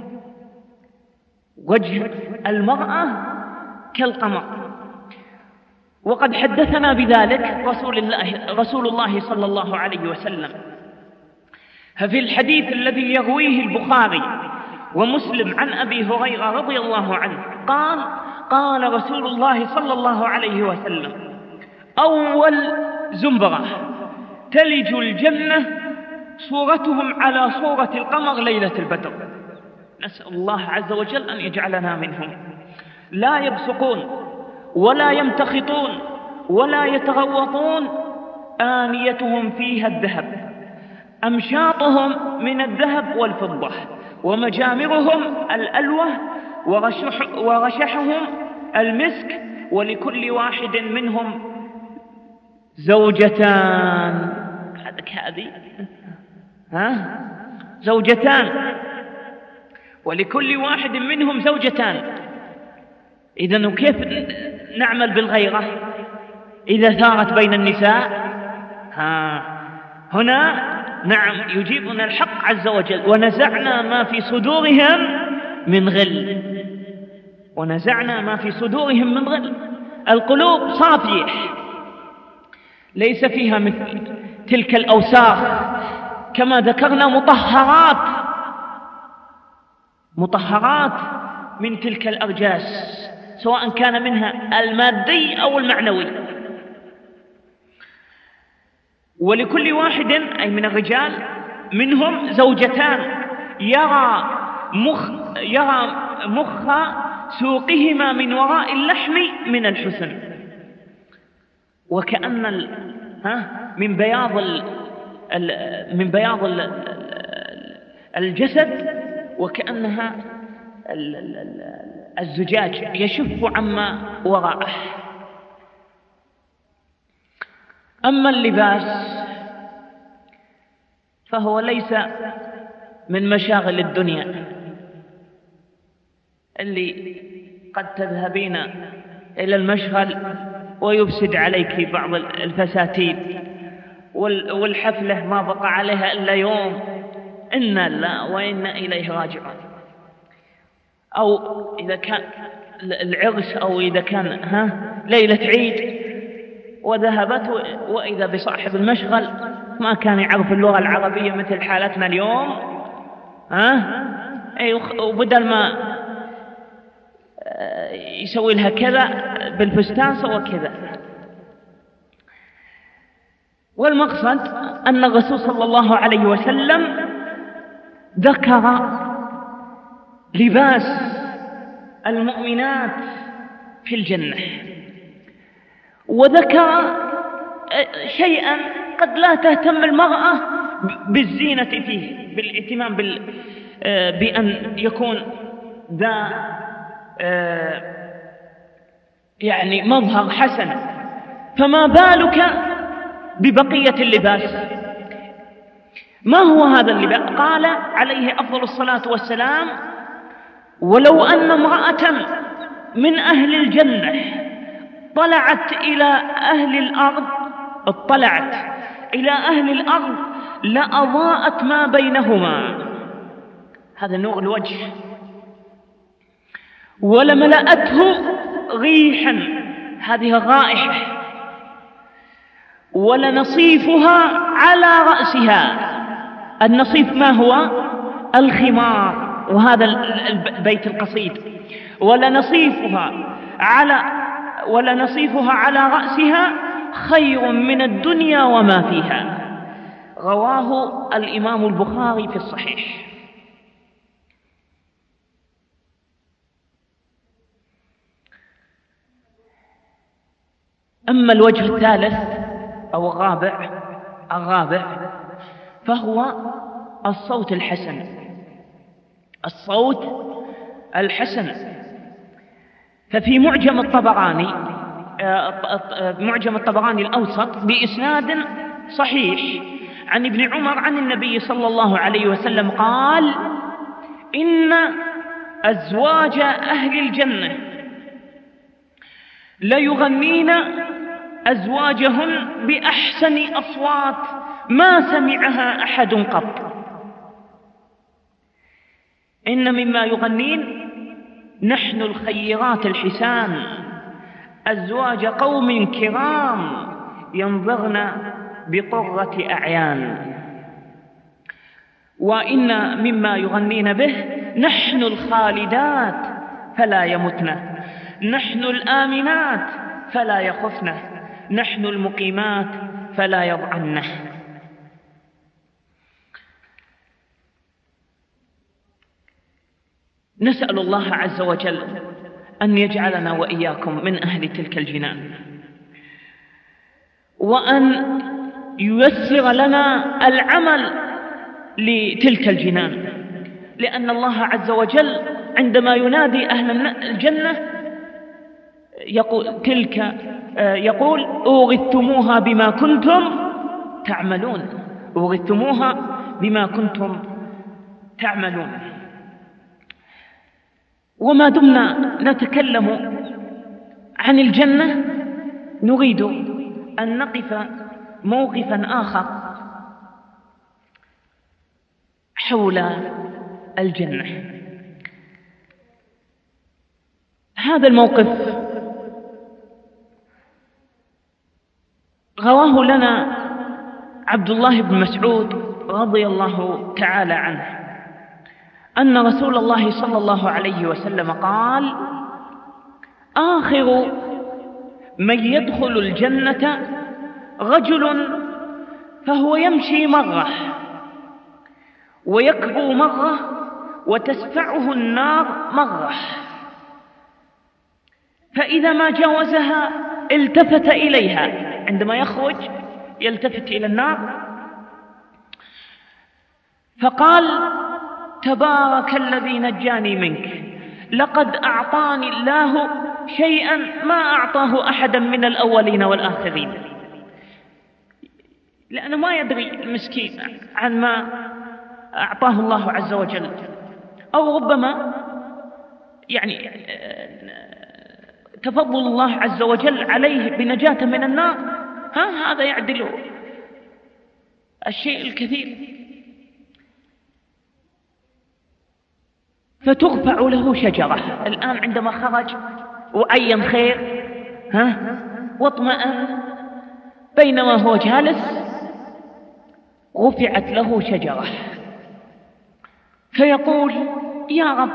وجه المرأة كالقمر. وقد حدثنا بذلك رسول الله صلى الله عليه وسلم في الحديث الذي يرويه البخاري ومسلم عن أبي هريرة رضي الله عنه قال: قال رسول الله صلى الله عليه وسلم: أول زمرة تلج الجنة صورتهم على صورة القمر ليلة البدر. نسأل الله عز وجل أن يجعلنا منهم. لا يبصقون ولا يمتخطون ولا يتغوطون، آنيتهم فيها الذهب، أمشاطهم من الذهب والفضة، ومجامرهم الألوة، ورشحهم المسك، ولكل واحد منهم زوجتان. هذا هذه زوجتان، ولكل واحد منهم زوجتان. إذن كيف نعمل بالغيرة إذا ثارت بين النساء؟ هنا نعم يجيبنا الحق عز وجل: ونزعنا ما في صدورهم من غل. ونزعنا ما في صدورهم من غل. القلوب صافية ليس فيها مثل تلك الأوساخ، كما ذكرنا مطهرات من تلك الأرجاس، سواء كان منها المادي أو المعنوي. ولكل واحد أي من الرجال منهم زوجتان يرى مخ سوقهما من وراء اللحم من الحسن، وكأن من بياض الجسد وكأنها الزجاج يشف عما وراءه. أما اللباس فهو ليس من مشاغل الدنيا اللي قد تذهبين إلى المشغل ويفسد عليك بعض الفساتين، والحفلة ما بقى عليها إلا يوم، إنا لا وإنا إليه راجعون. أو إذا كان العرس أو إذا كان ليلة عيد وذهبت وإذا بصاحب المشغل ما كان يعرف اللغة العربية مثل حالتنا اليوم، وبدل ما يسوي لها كذا بالفستان سوى كذا. والمقصد أن الرسول صلى الله عليه وسلم ذكر لباس المؤمنات في الجنة، وذكر شيئا قد لا تهتم المرأة بالزينة فيه، بالاهتمام بأن يكون ذا يعني مظهر حسن، فما بالك ببقية اللباس؟ ما هو هذا اللباس؟ قال عليه أفضل الصلاة والسلام: ولو أن امرأة من أهل الجنة اطلعت إلى أهل الأرض لأضاءت ما بينهما، هذا نور الوجه، ولملأته ريحا، هذه الرائحة، ولنصيفها على رأسها. النصيف ما هو؟ الخمار، وهذا البيت القصيد. ولنصيفها على رأسها خير من الدنيا وما فيها. رواه الإمام البخاري في الصحيح. أما الوجه الثالث أو الرابع فهو الصوت الحسن. ففي معجم الطبراني الأوسط بإسناد صحيح عن ابن عمر عن النبي صلى الله عليه وسلم قال: إن أزواج أهل الجنة ليغنين أزواجهن بأحسن أصوات ما سمعها أحد قط. إن مما يغنين: نحن الخيرات الحسان، أزواج قوم كرام ينظرن بقرة أعيان. وإن مما يغنين به: نحن الخالدات فلا يمتن، نحن الآمنات فلا يخفن، نحن المقيمات فلا يضعنه. نسأل الله عز وجل أن يجعلنا وإياكم من أهل تلك الجنان، وأن ييسر لنا العمل لتلك الجنان، لأن الله عز وجل عندما ينادي أهل الجنة يقول: أورثتموها بما كنتم تعملون. أورثتموها بما كنتم تعملون. وما دمنا نتكلم عن الجنة نريد أن نقف موقفا آخر حول الجنة. هذا الموقف رواه لنا عبد الله بن مسعود رضي الله تعالى عنه أن رسول الله صلى الله عليه وسلم قال: آخر من يدخل الجنة رجل فهو يمشي مرة ويكبو مرة وتسفعه النار مرة، فإذا ما جاوزها التفت إليها، عندما يخرج يلتفت إلى النار فقال: تبارك الذي نجاني منك، لقد أعطاني الله شيئا ما أعطاه أحدا من الأولين والآخرين. لأنه ما يدري المسكين عن ما أعطاه الله عز وجل، أو ربما يعني تفضل الله عز وجل عليه بنجاة من النار، هذا يعدل الشيء الكثير. فترفع له شجرة. الآن عندما خرج وعين خير واطمأن، بينما هو جالس رفعت له شجرة، فيقول: يا رب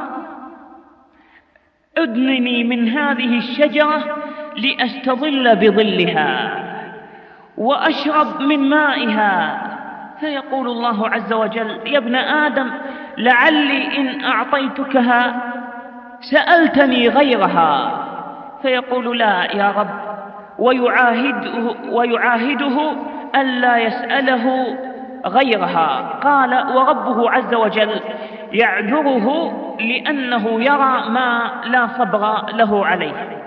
أدنني من هذه الشجرة لأستظل بظلها وأشرب من مائها. فيقول الله عز وجل: يا ابن آدم لعلي إن أعطيتكها سألتني غيرها. فيقول: لا يا رب، ويعاهده ألا يسأله غيرها. قال: وربه عز وجل يعذره لأنه يرى ما لا صبر له عليه،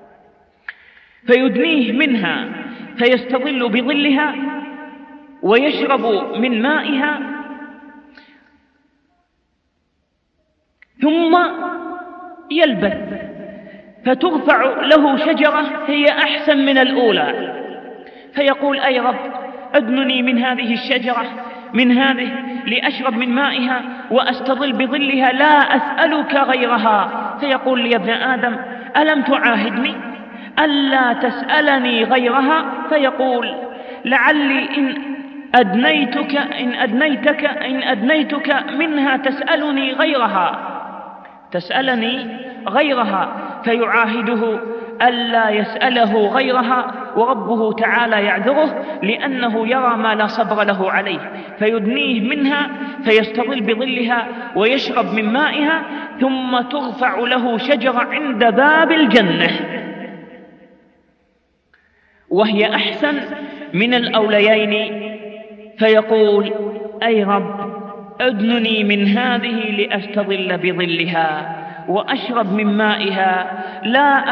فيدنيه منها فيستظل بظلها ويشرب من مائها، ثم يلبث فترفع له شجرة هي أحسن من الأولى، فيقول: أي رب أدنني من هذه الشجرة، من هذه، لأشرب من مائها وأستظل بظلها، لا أسألك غيرها. فيقول لي: يا ابن آدم ألم تعاهدني ألا تسألني غيرها؟ فيقول: لعلي إن أدنيتك منها تسألني غيرها. فيعاهده ألا يسأله غيرها، وربه تعالى يعذره لأنه يرى ما لا صبر له عليه، فيدنيه منها فيستظل بظلها ويشرب من مائها، ثم ترفع له شجرة عند باب الجنة وهي أحسن من الأوليين، فيقول: أي رب أدنني من هذه لأستظل بظلها وأشرب من مائها، لا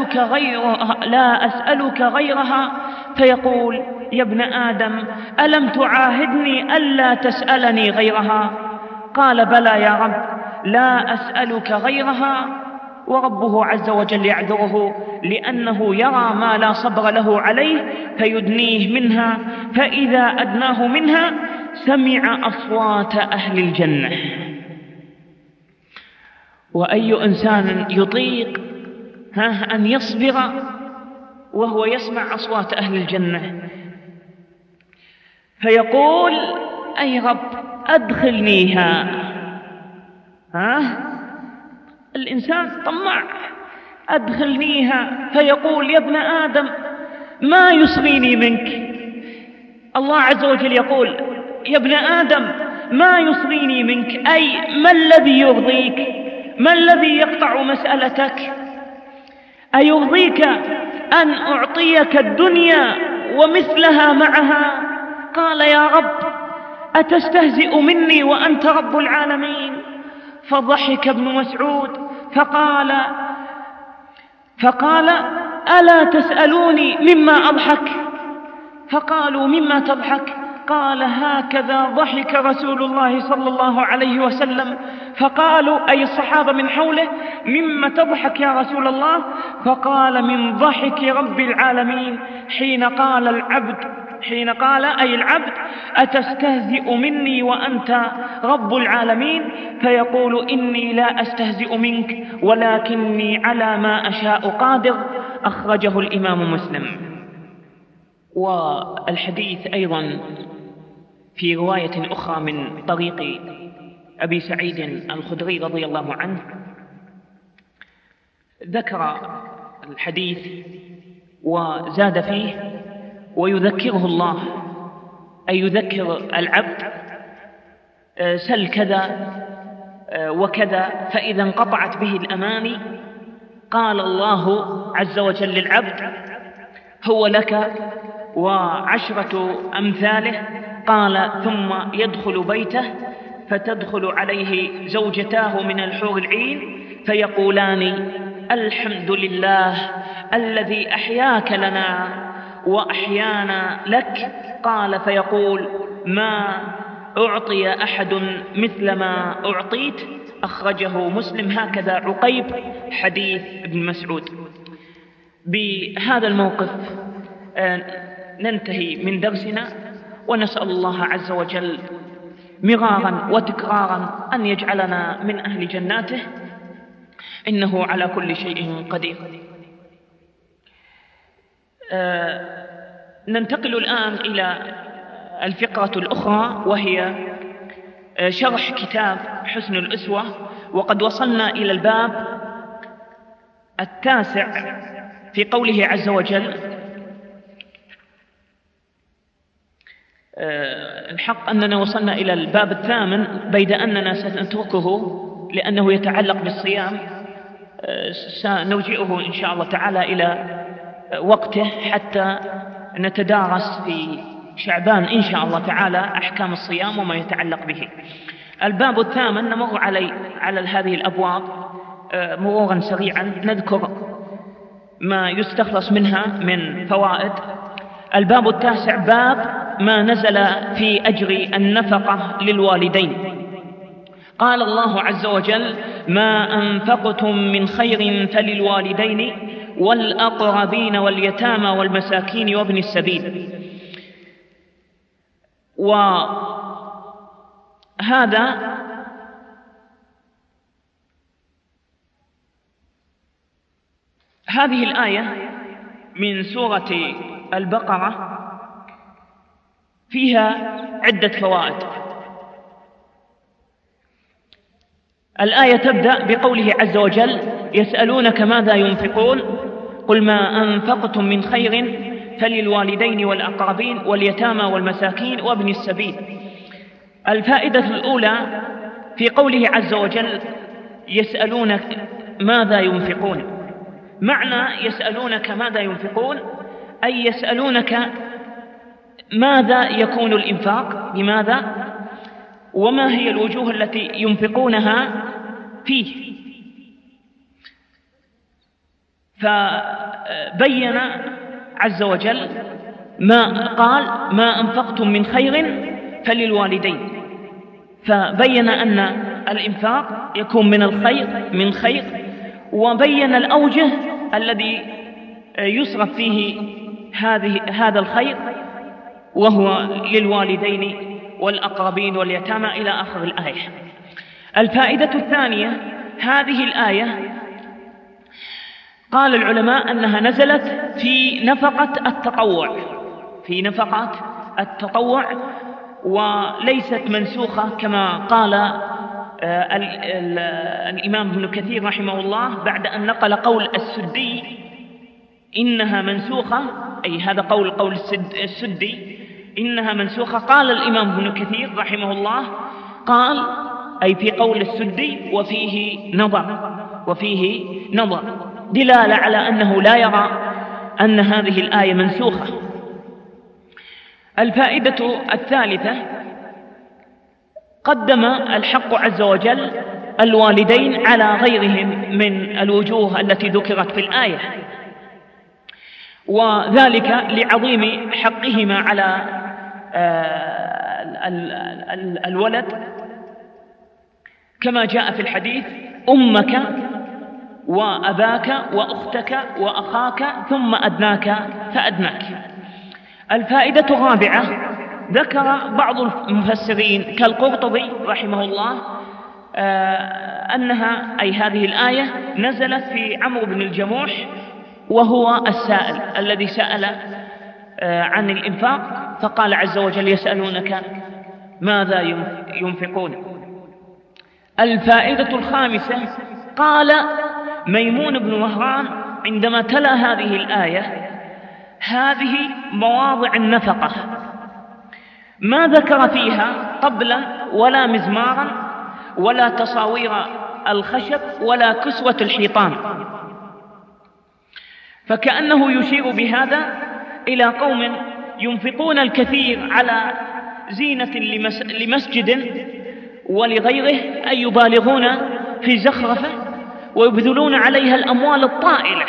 أسألك غيرها. فيقول: يا ابن آدم ألم تعاهدني ألا تسألني غيرها؟ قال: بلى يا رب، لا أسألك غيرها. وربه عز وجل يعذره لأنه يرى ما لا صبر له عليه، فيدنيه منها، فإذا أدناه منها سمع أصوات أهل الجنة. وأي إنسان يطيق أن يصبر وهو يسمع أصوات أهل الجنة؟ فيقول: أي رب أدخلنيها. الإنسان طماع، أدخلنيها. فيقول: يا ابن آدم ما يصغيني منك. الله عز وجل يقول: يا ابن آدم ما يصغيني منك، أي ما الذي يرضيك؟ ما الذي يقطع مسألتك؟ أيرضيك أن أعطيك الدنيا ومثلها معها؟ قال: يا رب أتستهزئ مني وأنت رب العالمين؟ فضحك ابن مسعود فقال: ألا تسألوني مما أضحك؟ فقالوا: مما تضحك؟ قال: هكذا ضحك رسول الله صلى الله عليه وسلم. فقالوا أي الصحابة من حوله: مما تضحك يا رسول الله؟ فقال: من ضحك رب العالمين حين قال أي العبد: أتستهزئ مني وأنت رب العالمين؟ فيقول: إني لا أستهزئ منك ولكني على ما أشاء قادر. أخرجه الإمام مسلم. والحديث أيضا في رواية أخرى من طريق أبي سعيد الخدري رضي الله عنه ذكر الحديث وزاد فيه: ويذكره الله، أي يذكر العبد: سل كذا وكذا فإذا انقطعت به الأماني قال الله عز وجل للعبد: هو لك وعشرة أمثاله. قال: ثم يدخل بيته فتدخل عليه زوجتاه من الحور العين فيقولان: الحمد لله الذي أحياك لنا وأحيانا لك. قال: فيقول: ما أعطي أحد مثل ما أعطيت. أخرجه مسلم. هكذا عقيب، حديث ابن مسعود. بهذا الموقف ننتهي من درسنا، ونسأل الله عز وجل مرارا وتكرارا أن يجعلنا من أهل جناته، إنه على كل شيء قدير. ننتقل الآن إلى الفقرة الأخرى، وهي شرح كتاب حسن الأسوة. وقد وصلنا إلى الباب 9 في قوله عز وجل: الحق أننا وصلنا إلى الباب 8 بيد أننا سنتركه لأنه يتعلق بالصيام، سنرجئه إن شاء الله تعالى إلى وقته حتى نتدارس في شعبان إن شاء الله تعالى أحكام الصيام وما يتعلق به. الباب 8 نمر على هذه الأبواب مرورا سريعا، نذكر ما يستخلص منها من فوائد. الباب 9 باب ما نزل في أجر النفقة للوالدين. قال الله عز وجل: ما أنفقتم من خير فللوالدين والأقربين واليتامى والمساكين وابن السبيل. هذه الآية من سورة البقرة فيها عدة فوائد. الآية تبدأ بقوله عز وجل: يسألونك ماذا ينفقون قل ما أنفقتم من خير فللوالدين والأقربين واليتامى والمساكين وابن السبيل. الفائدة الأولى في قوله عز وجل: يسألونك ماذا ينفقون. معنى يسألونك ماذا ينفقون أي يسألونك ماذا يكون الإنفاق، بماذا، وما هي الوجوه التي ينفقونها فيه. فبين عز وجل ما قال: ما أنفقتم من خير فللوالدين، فبين أن الإنفاق يكون من خير، وبين الأوجه الذي يصرف فيه هذا الخير، وهو للوالدين والأقربين واليتامى إلى آخر الآية. الفائدة الثانية: هذه الآية قال العلماء أنها نزلت في نفقة التطوع، وليست منسوخة كما قال الإمام ابن كثير رحمه الله بعد أن نقل قول السدي إنها منسوخة، أي هذا قول السدي إنها منسوخة. قال الإمام ابن كثير رحمه الله قال أي في قول السدي وفيه نظر دلالة على أنه لا يرى أن هذه الآية منسوخة. الفائدة الثالثة: قدم الحق عز وجل الوالدين على غيرهم من الوجوه التي ذكرت في الآية، وذلك لعظيم حقهما على الولد كما جاء في الحديث: أمك وأباك وأختك وأخاك ثم أدناك فأدناك. الفائدة الرابعة، ذكر بعض المفسرين كالقرطبي رحمه الله أنها أي هذه الآية نزلت في عمرو بن الجموح، وهو السائل الذي سأل عن الإنفاق، فقال عز وجل: يسألونك ماذا ينفقون. الفائدة الخامسة، قال ميمون بن مهران عندما تلا هذه الآية: هذه مواضع النفقة، ما ذكر فيها طبلا ولا مزمارا ولا تصاوير الخشب ولا كسوة الحيطان، فكأنه يشير بهذا إلى قوم ينفقون الكثير على زينة لمسجد ولغيره، أي يبالغون في زخرفة ويبذلون عليها الأموال الطائلة،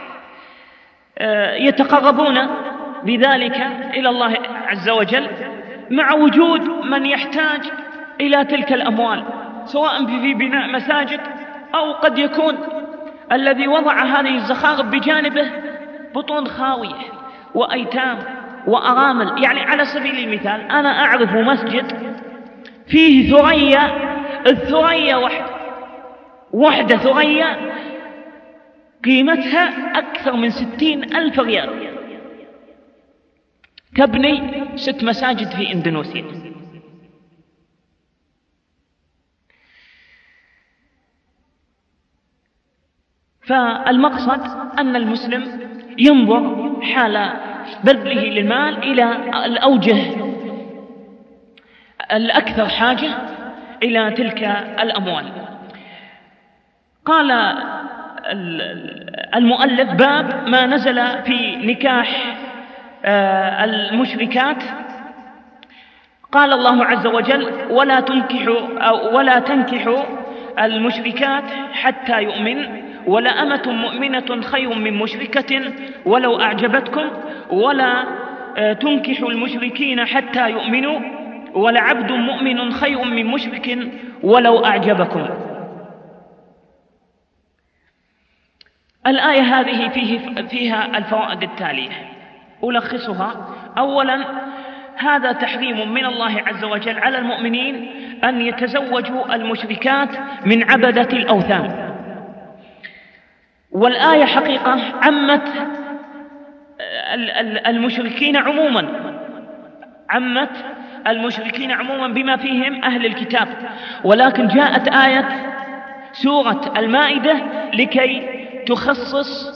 يتقربون بذلك إلى الله عز وجل، مع وجود من يحتاج إلى تلك الأموال، سواء في بناء مساجد، أو قد يكون الذي وضع هذه الزخارف بجانبه بطون خاوية وأيتام وأرامل. يعني على سبيل المثال، أنا أعرف مسجد فيه ثريا، الثريا وحدة ثريا قيمتها أكثر من 60,000 ريال، تبني 6 مساجد في إندونيسيا. فالمقصد أن المسلم ينظر حال بذله للمال إلى الأوجه الأكثر حاجة إلى تلك الأموال. قال المؤلف: باب ما نزل في نكاح المشركات. قال الله عز وجل: ولا تنكحوا المشركات حتى يؤمن، ولأمة مؤمنة خير من مشركة ولو أعجبتكم، ولا تنكحوا المشركين حتى يؤمنوا، ولعبد مؤمن خير من مشرك ولو أعجبكم. الآية هذه فيها الفوائد التالية، ألخصها: أولا، هذا تحريم من الله عز وجل على المؤمنين أن يتزوجوا المشركات من عبدة الأوثان. والآية حقيقة عمت المشركين عموما بما فيهم أهل الكتاب، ولكن جاءت آية سورة المائدة لكي تخصص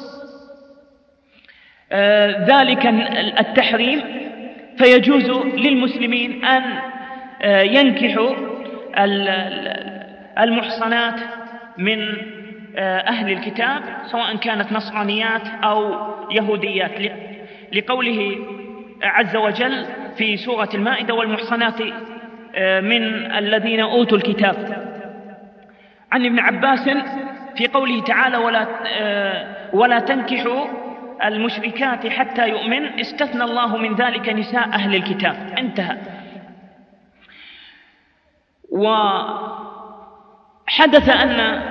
ذلك التحريم، فيجوز للمسلمين أن ينكحوا المحصنات من أهل الكتاب، سواء كانت نصرانيات أو يهوديات، لقوله عز وجل في سورة المائدة: والمحصنات من الذين أوتوا الكتاب. عن ابن عباس في قوله تعالى: ولا تنكحوا المشركات حتى يؤمن، استثنى الله من ذلك نساء أهل الكتاب. انتهى. وحدث أن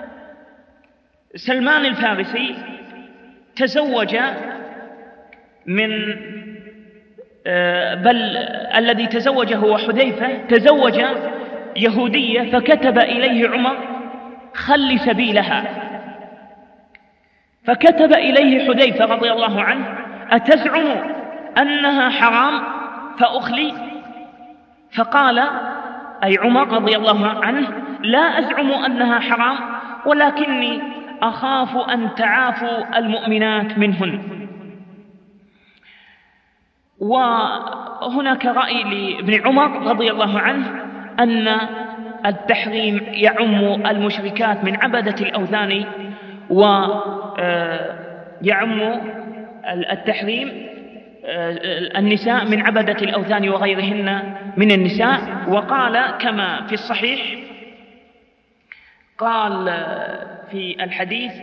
سلمان الفارسي تزوج الذي تزوجه هو حذيفة، تزوج يهودية، فكتب إليه عمر: خل سبيلها. فكتب إليه حذيفة رضي الله عنه: أتزعم أنها حرام فأخلي؟ فقال أي عمر رضي الله عنه: لا أزعم أنها حرام، ولكني أخاف أن تعافوا المؤمنات منهن. وهناك رأي لابن عمر رضي الله عنه أن التحريم يعم المشركات من عبدة الأوثان، ويعم التحريم النساء من عبدة الأوثان وغيرهن من النساء. وقال كما في الصحيح، قال في الحديث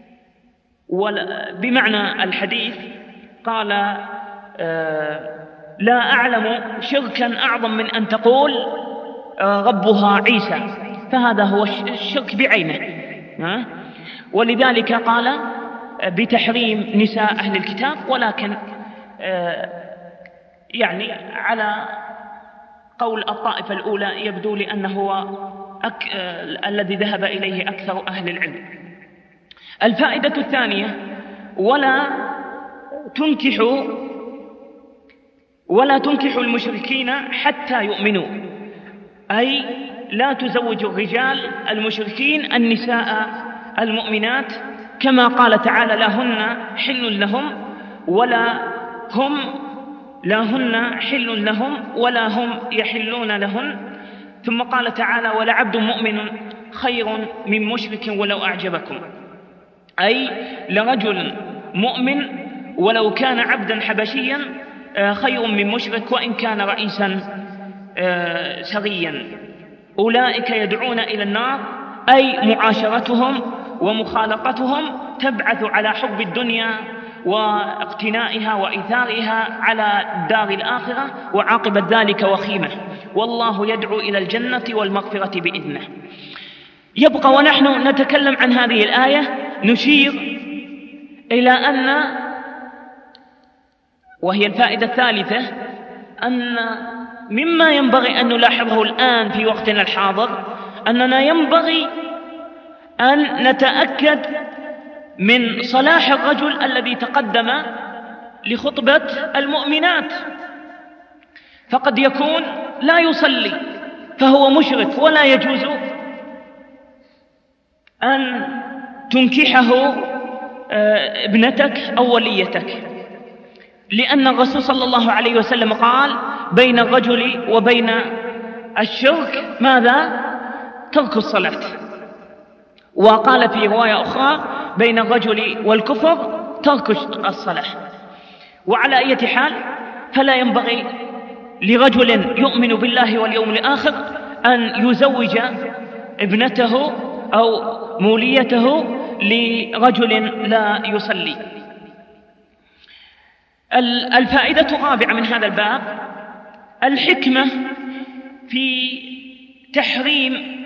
بمعنى الحديث، قال: لا أعلم شركا أعظم من أن تقول ربها عيسى، فهذا هو الشرك بعينه. ولذلك قال بتحريم نساء أهل الكتاب، ولكن يعني على قول الطائفة الأولى يبدو لي أنه هو الذي ذهب إليه أكثر أهل العلم. الفائدة الثانية: ولا تنكحوا المشركين حتى يؤمنوا، أي لا تزوج الرجال المشركين النساء المؤمنات، كما قال تعالى: لا هن حل لهم ولا هم يحلون لهن. ثم قال تعالى: ولعبد مؤمن خير من مشرك ولو أعجبكم، أي لرجل مؤمن ولو كان عبدا حبشيا خير من مشرك وإن كان رئيسا سريا. أولئك يدعون إلى النار، أي معاشرتهم ومخالطتهم تبعث على حب الدنيا واقتنائها وإيثارها على الدار الآخرة، وعاقبة ذلك وخيمة، والله يدعو إلى الجنة والمغفرة بإذنه. يبقى ونحن نتكلم عن هذه الآية نشير إلى أن، وهي الفائدة الثالثة، أن مما ينبغي أن نلاحظه الآن في وقتنا الحاضر أننا ينبغي أن نتأكد من صلاح الرجل الذي تقدم لخطبة المؤمنات، فقد يكون لا يصلي فهو مشرك، ولا يجوز أن تنكحه ابنتك أو وليتك، لأن الرسول صلى الله عليه وسلم قال: بين الرجل وبين الشرك ماذا؟ ترك الصلاة. وقال في رواية أخرى: بين الرجل والكفر ترك الصلاة. وعلى أي حال فلا ينبغي لرجل يؤمن بالله واليوم الآخر أن يزوج ابنته أو موليته لرجل لا يصلي. الفائدة الرابعة من هذا الباب الحكمة في تحريم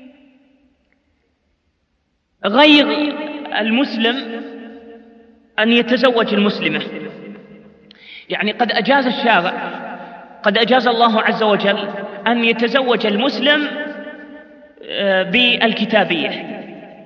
غير المسلم أن يتزوج المسلمة. يعني قد أجاز الشارع، قد أجاز الله عز وجل أن يتزوج المسلم بالكتابية،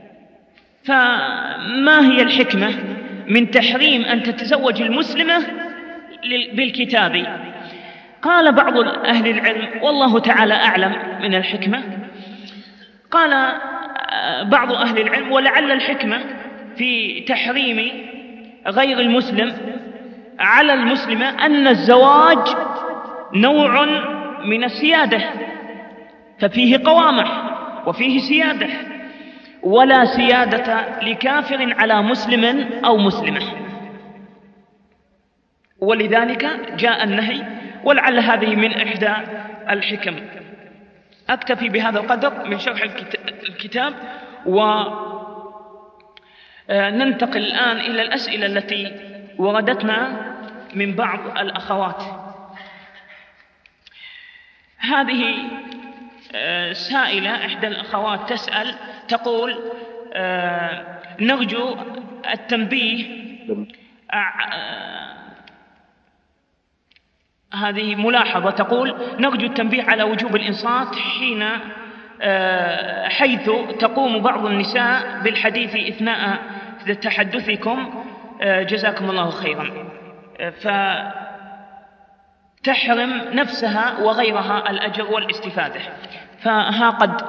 فما هي الحكمة من تحريم أن تتزوج المسلمة بالكتابي؟ قال بعض أهل العلم، والله تعالى أعلم من الحكمة، قال بعض أهل العلم: ولعل الحكمة في تحريم غير المسلم على المسلمة أن الزواج نوع من السيادة، ففيه قوامة وفيه سيادة، ولا سيادة لكافر على مسلم أو مسلمة، ولذلك جاء النهي، ولعل هذه من إحدى الحكم. أكتفي بهذا القدر من شرح الكتاب، وننتقل الآن إلى الأسئلة التي وردتنا من بعض الأخوات. هذه سائلة، إحدى الأخوات تسأل تقول: نرجو التنبيه، هذه ملاحظة، تقول: نرجو التنبيه على وجوب الإنصات حيث تقوم بعض النساء بالحديث أثناء تحدثكم، جزاكم الله خيرا، فتحرم نفسها وغيرها الأجر والاستفادة. فها قد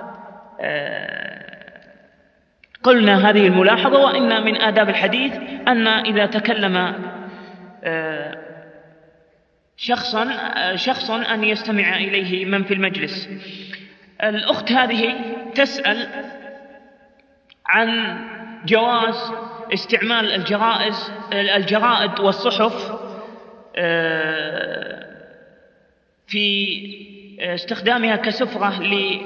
قلنا هذه الملاحظة، وإن من آداب الحديث أن إذا تكلم شخص أن يستمع إليه من في المجلس. الأخت هذه تسأل عن جواز استعمال الجرائد والصحف في استخدامها كسفرة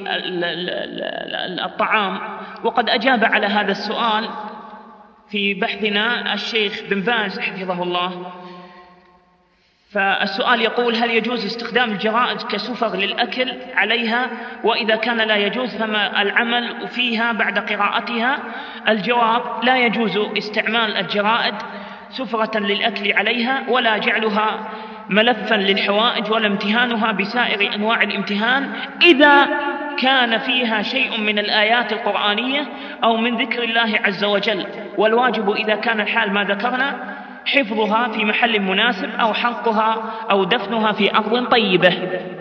للطعام، وقد أجاب على هذا السؤال في بحثنا الشيخ بن باز حفظه الله. فالسؤال يقول: هل يجوز استخدام الجرائد كسفر للأكل عليها؟ وإذا كان لا يجوز فما العمل فيها بعد قراءتها؟ الجواب: لا يجوز استعمال الجرائد سفرة للأكل عليها، ولا جعلها ملفا للحوائج، ولا امتهانها بسائر أنواع الامتهان إذا كان فيها شيء من الآيات القرآنية أو من ذكر الله عز وجل. والواجب إذا كان الحال ما ذكرنا حفظها في محل مناسب، أو حرقها أو دفنها في أرض طيبة.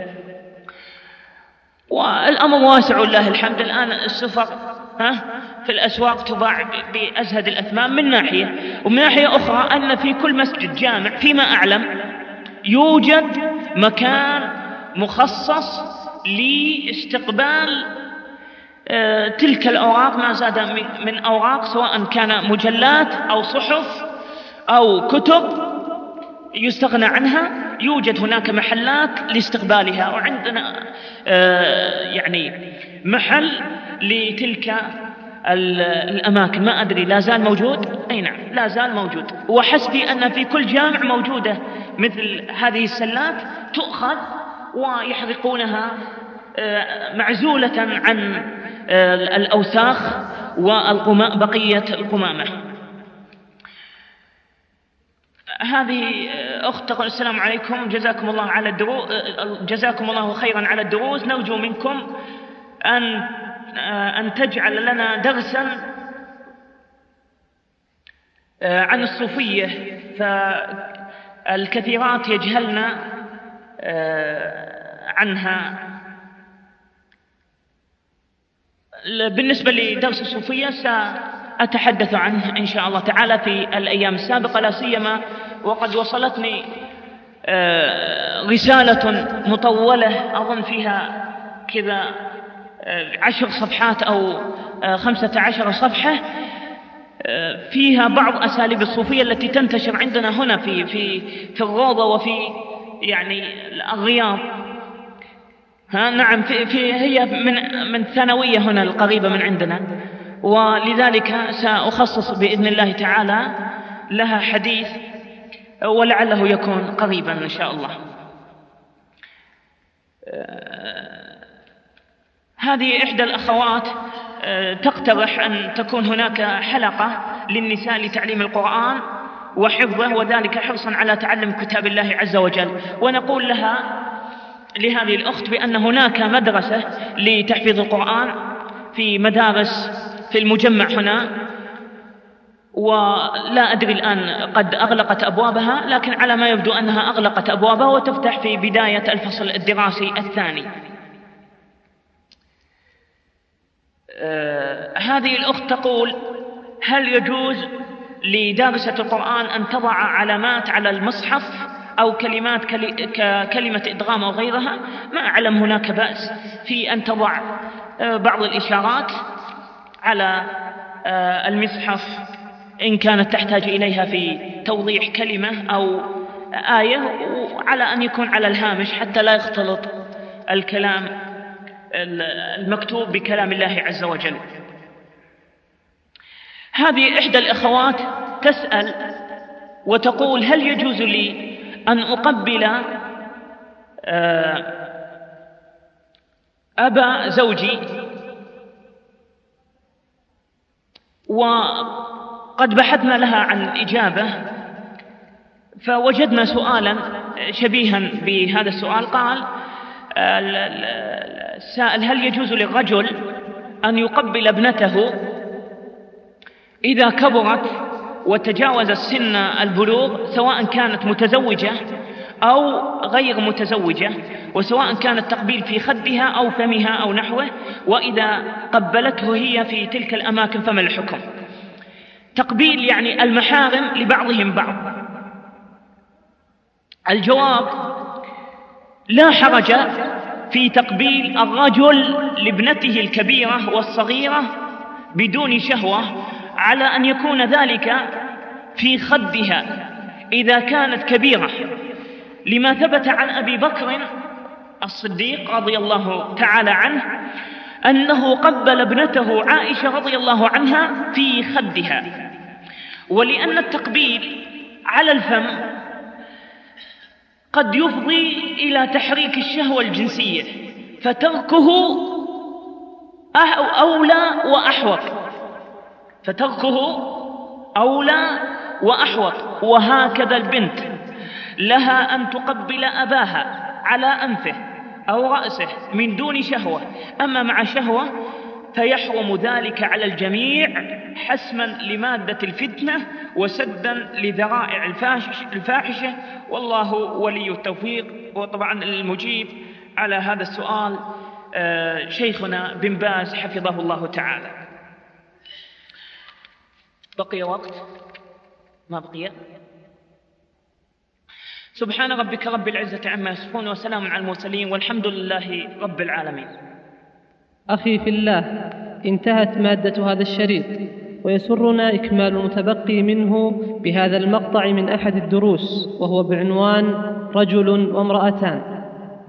والأمر واسع لله الحمد. الآن السفر في الأسواق تباع بأزهد الأثمان من ناحية، ومن ناحية أخرى أن في كل مسجد جامع فيما أعلم يوجد مكان مخصص لاستقبال تلك الأوراق، ما زاد من أوراق، سواء كان مجلات أو صحف أو كتب يستغنى عنها. يوجد هناك محلات لاستقبالها، وعندنا يعني محل لتلك الأماكن. ما أدري لا زال موجود؟ أي نعم، لا زال موجود. وحسبي أن في كل جامع موجودة مثل هذه السلات، تؤخذ ويحرقونها معزولة عن الأوساخ بقية القمامة. هذه أخت تقول: السلام عليكم، جزاكم الله خيرا على الدروس. نرجو منكم أن تجعل لنا درسا عن الصوفية، فالكثيرات يجهلن عنها. بالنسبة لدرس الصوفية سأتحدث عنه إن شاء الله تعالى في الأيام السابقة، لا سيما وقد وصلتني رسالة مطولة أظن فيها كذا 10 صفحات أو 15 صفحة، فيها بعض أساليب الصوفية التي تنتشر عندنا هنا في الروضة وفي يعني الرياض. نعم، هي من ثانوية هنا القريبة من عندنا، ولذلك سأخصص بإذن الله تعالى لها حديث، ولعله يكون قريبا إن شاء الله. هذه إحدى الأخوات تقترح أن تكون هناك حلقة للنساء لتعليم القرآن وحفظه، وذلك حرصا على تعلم كتاب الله عز وجل. ونقول لهذه الأخت بأن هناك مدرسة لتحفيظ القرآن في مدارس في المجمع هنا، ولا أدري الآن قد أغلقت أبوابها، لكن على ما يبدو أنها أغلقت أبوابها وتفتح في بداية الفصل الدراسي الثاني. هذه الأخت تقول: هل يجوز لدارسة القرآن أن تضع علامات على المصحف أو كلمات ككلمة إدغام أو غيرها؟ ما أعلم هناك بأس في أن تضع بعض الإشارات على المصحف إن كانت تحتاج إليها في توضيح كلمة أو آية، وعلى أن يكون على الهامش حتى لا يختلط الكلام المكتوب بكلام الله عز وجل. هذه إحدى الأخوات تسأل وتقول: هل يجوز لي أن أقبل أبا زوجي؟ وقد بحثنا لها عن الإجابة فوجدنا سؤالا شبيها بهذا السؤال. قال السائل: هل يجوز للرجل أن يقبل ابنته إذا كبرت وتجاوز سن البلوغ، سواء كانت متزوجة أو غير متزوجة، وسواء كان التقبيل في خدها أو فمها أو نحوه، وإذا قبلته هي في تلك الأماكن فما الحكم؟ تقبيل يعني المحارم لبعضهم بعض. الجواب: لا حرج في تقبيل الرجل لابنته الكبيرة والصغيرة بدون شهوة، على أن يكون ذلك في خدها إذا كانت كبيرة، لما ثبت عن أبي بكر الصديق رضي الله تعالى عنه أنه قبل ابنته عائشة رضي الله عنها في خدها. ولأن التقبيل على الفم قد يفضي إلى تحريك الشهوة الجنسية، فتركه أولى وأحوط، وهكذا البنت لها أن تقبل أباها على أنفه أو رأسه من دون شهوة، أما مع شهوة فيحرم ذلك على الجميع حسما لمادة الفتنة وسدا لذرائع الفاحشة، والله ولي التوفيق. وطبعا المجيب على هذا السؤال شيخنا بن باز حفظه الله تعالى. بقي وقت؟ ما بقي؟ سبحان ربك رب العزة عما يصفون، وسلام على المرسلين، والحمد لله رب العالمين. أخي في الله، انتهت مادة هذا الشريط، ويسرنا إكمال المتبقي منه بهذا المقطع من أحد الدروس، وهو بعنوان رجل وامرأتان.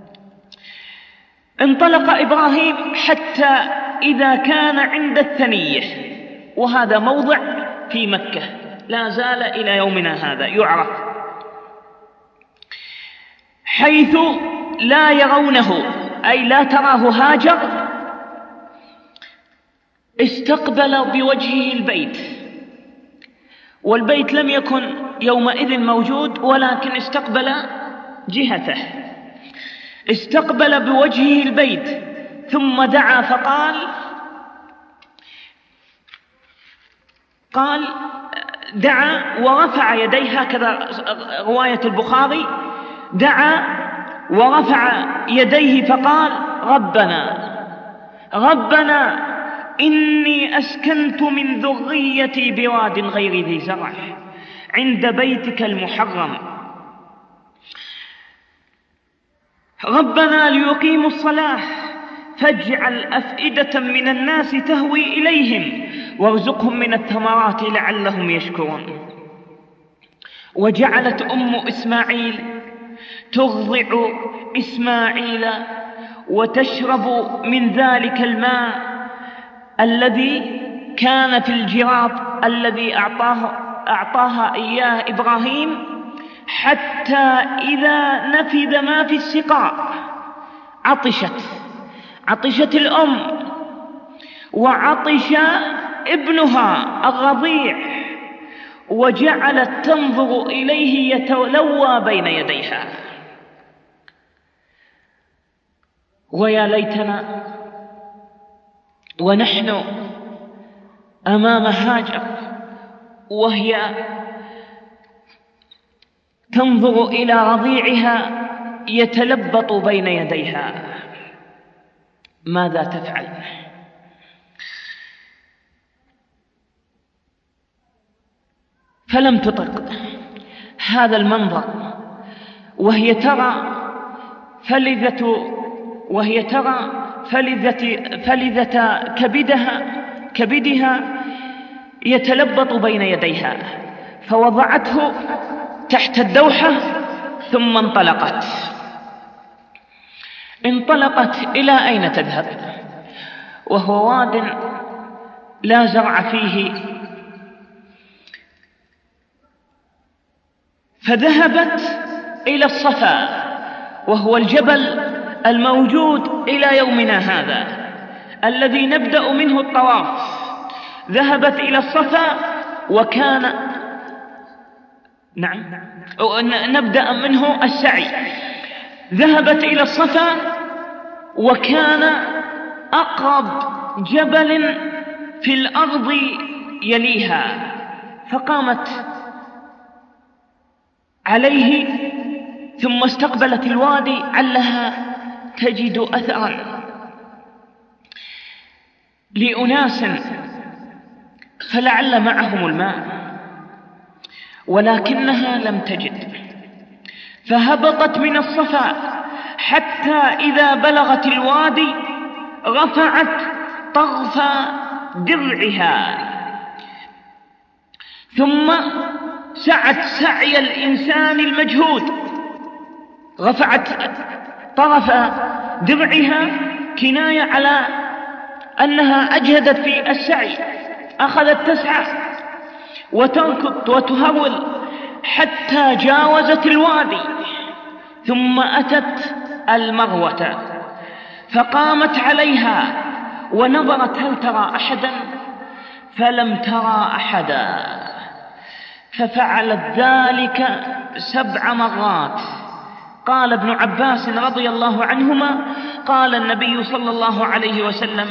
انطلق إبراهيم حتى إذا كان عند الثنية، وهذا موضع في مكة لا زال إلى يومنا هذا يعرف، حيث لا يرونه، أي لا تراه هاجر، استقبل بوجهه البيت، والبيت لم يكن يومئذ موجود ولكن استقبل جهته، استقبل بوجهه البيت، ثم دعا فقال دعا ورفع يديه، هكذا رواية البخاري، دعا ورفع يديه فقال ربنا إني أسكنت من ذريتي بواد غير ذي زرع عند بيتك المحرم، ربنا ليقيموا الصلاة فاجعل أفئدة من الناس تهوي إليهم وارزقهم من الثمرات لعلهم يشكرون. وجعلت أم إسماعيل ترضع إسماعيل وتشرب من ذلك الماء الذي كان في الجراب الذي أعطاها إياه إبراهيم، حتى إذا نفذ ما في السقاء عطشت الأم وعطش ابنها الرضيع، وجعلت تنظر إليه يتلوى بين يديها. ويا ليتنا ونحن أمام هاجر وهي تنظر إلى رضيعها يتلبط بين يديها، ماذا تفعل؟ فلم تطق هذا المنظر، وهي ترى فلذة كبدها يتلبط بين يديها، فوضعته تحت الدوحة ثم انطلقت إلى أين تذهب؟ وهو واد لا زرع فيه، فذهبت إلى الصفا، وهو الجبل الموجود إلى يومنا هذا الذي نبدأ منه الطواف. ذهبت إلى الصفا وكان نبدأ منه السعي. ذهبت إلى الصفا وكان أقرب جبل في الأرض يليها، فقامت عليه ثم استقبلت الوادي علها تجد أثرا لأناس فلعل معهم الماء، ولكنها لم تجد، فهبطت من الصفا حتى إذا بلغت الوادي رفعت طرف درعها، ثم سعت سعي الإنسان المجهود، رفعت طرف درعها كناية على أنها أجهدت في السعي، أخذت تسعى وتركض وتهرول حتى جاوزت الوادي، ثم أتت المروة فقامت عليها ونظرت هل ترى أحدا، فلم ترى أحدا، ففعلت ذلك 7 مرات. قال ابن عباس رضي الله عنهما: قال النبي صلى الله عليه وسلم: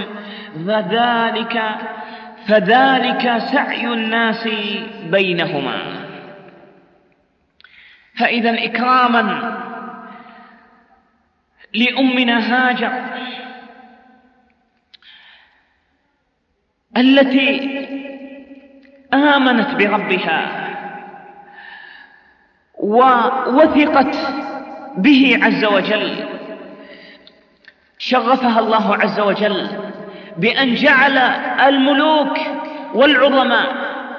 فذلك سعي الناس بينهما. فإذا إكراما لأمنا هاجر التي آمنت بربها ووثقت به عز وجل، شرفها الله عز وجل بأن جعل الملوك والعظماء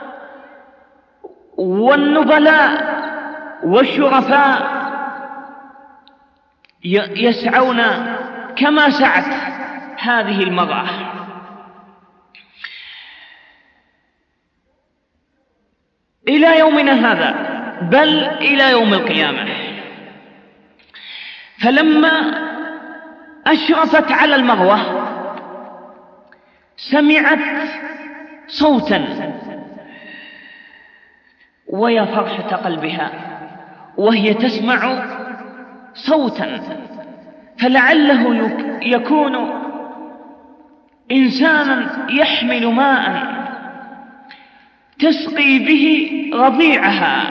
والنبلاء والشرفاء يسعون كما سعت هذه المرأة. إلى يومنا هذا، بل إلى يوم القيامة. فلما أشرفت على المروة سمعت صوتا، ويا فرحة قلبها وهي تسمع صوتا، فلعله يكون إنسانا يحمل ماء تسقي به رضيعها.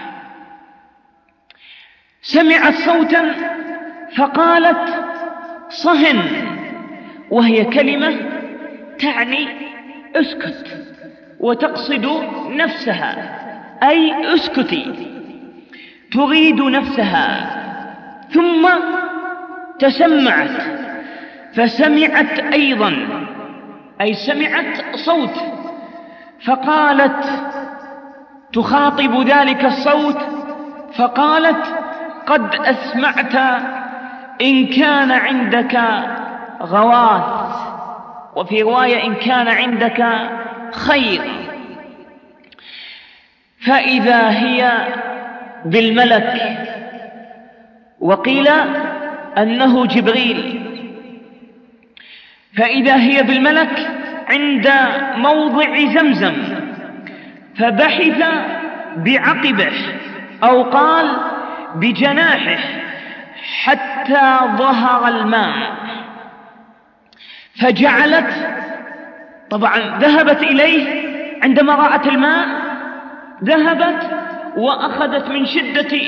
سمعت صوتا فقالت: صهن، وهي كلمة تعني اسكت، وتقصد نفسها، أي اسكتي، تريد نفسها. ثم تسمعت فسمعت أيضا، أي سمعت صوت، فقالت تخاطب ذلك الصوت فقالت: قد أسمعت إن كان عندك غواث، وفي رواية إن كان عندك خير. فإذا هي بالملك، وقيل أنه جبريل، فإذا هي بالملك عند موضع زمزم، فبحث بعقبه أو قال بجناحه حتى ظهر الماء، فجعلت، طبعا ذهبت إليه عندما رأت الماء، ذهبت وأخذت من شدة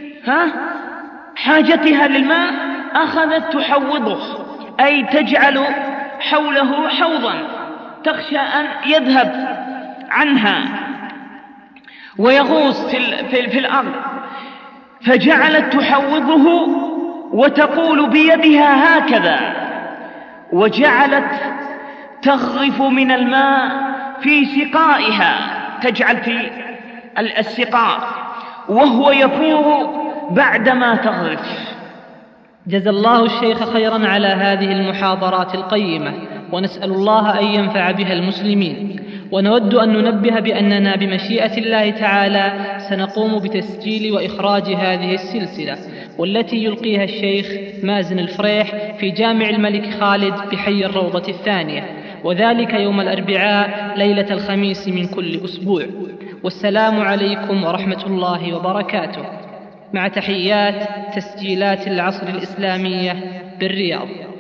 حاجتها للماء، أخذت تحوضه، أي تجعل حوله حوضا تخشى أن يذهب عنها ويغوص في الأرض، فجعلت تحوضه وتقول بيدها هكذا، وجعلت تغرف من الماء في سقائها، تجعل في السقاء وهو يفور بعدما تغرف. جزى الله الشيخ خيرا على هذه المحاضرات القيمة، ونسأل الله أن ينفع بها المسلمين. ونود أن ننبه بأننا بمشيئة الله تعالى سنقوم بتسجيل وإخراج هذه السلسلة، والتي يلقيها الشيخ مازن الفريح في جامع الملك خالد بحي الروضة الثانية، وذلك يوم الأربعاء ليلة الخميس من كل أسبوع. والسلام عليكم ورحمة الله وبركاته، مع تحيات تسجيلات العصر الإسلامية بالرياض.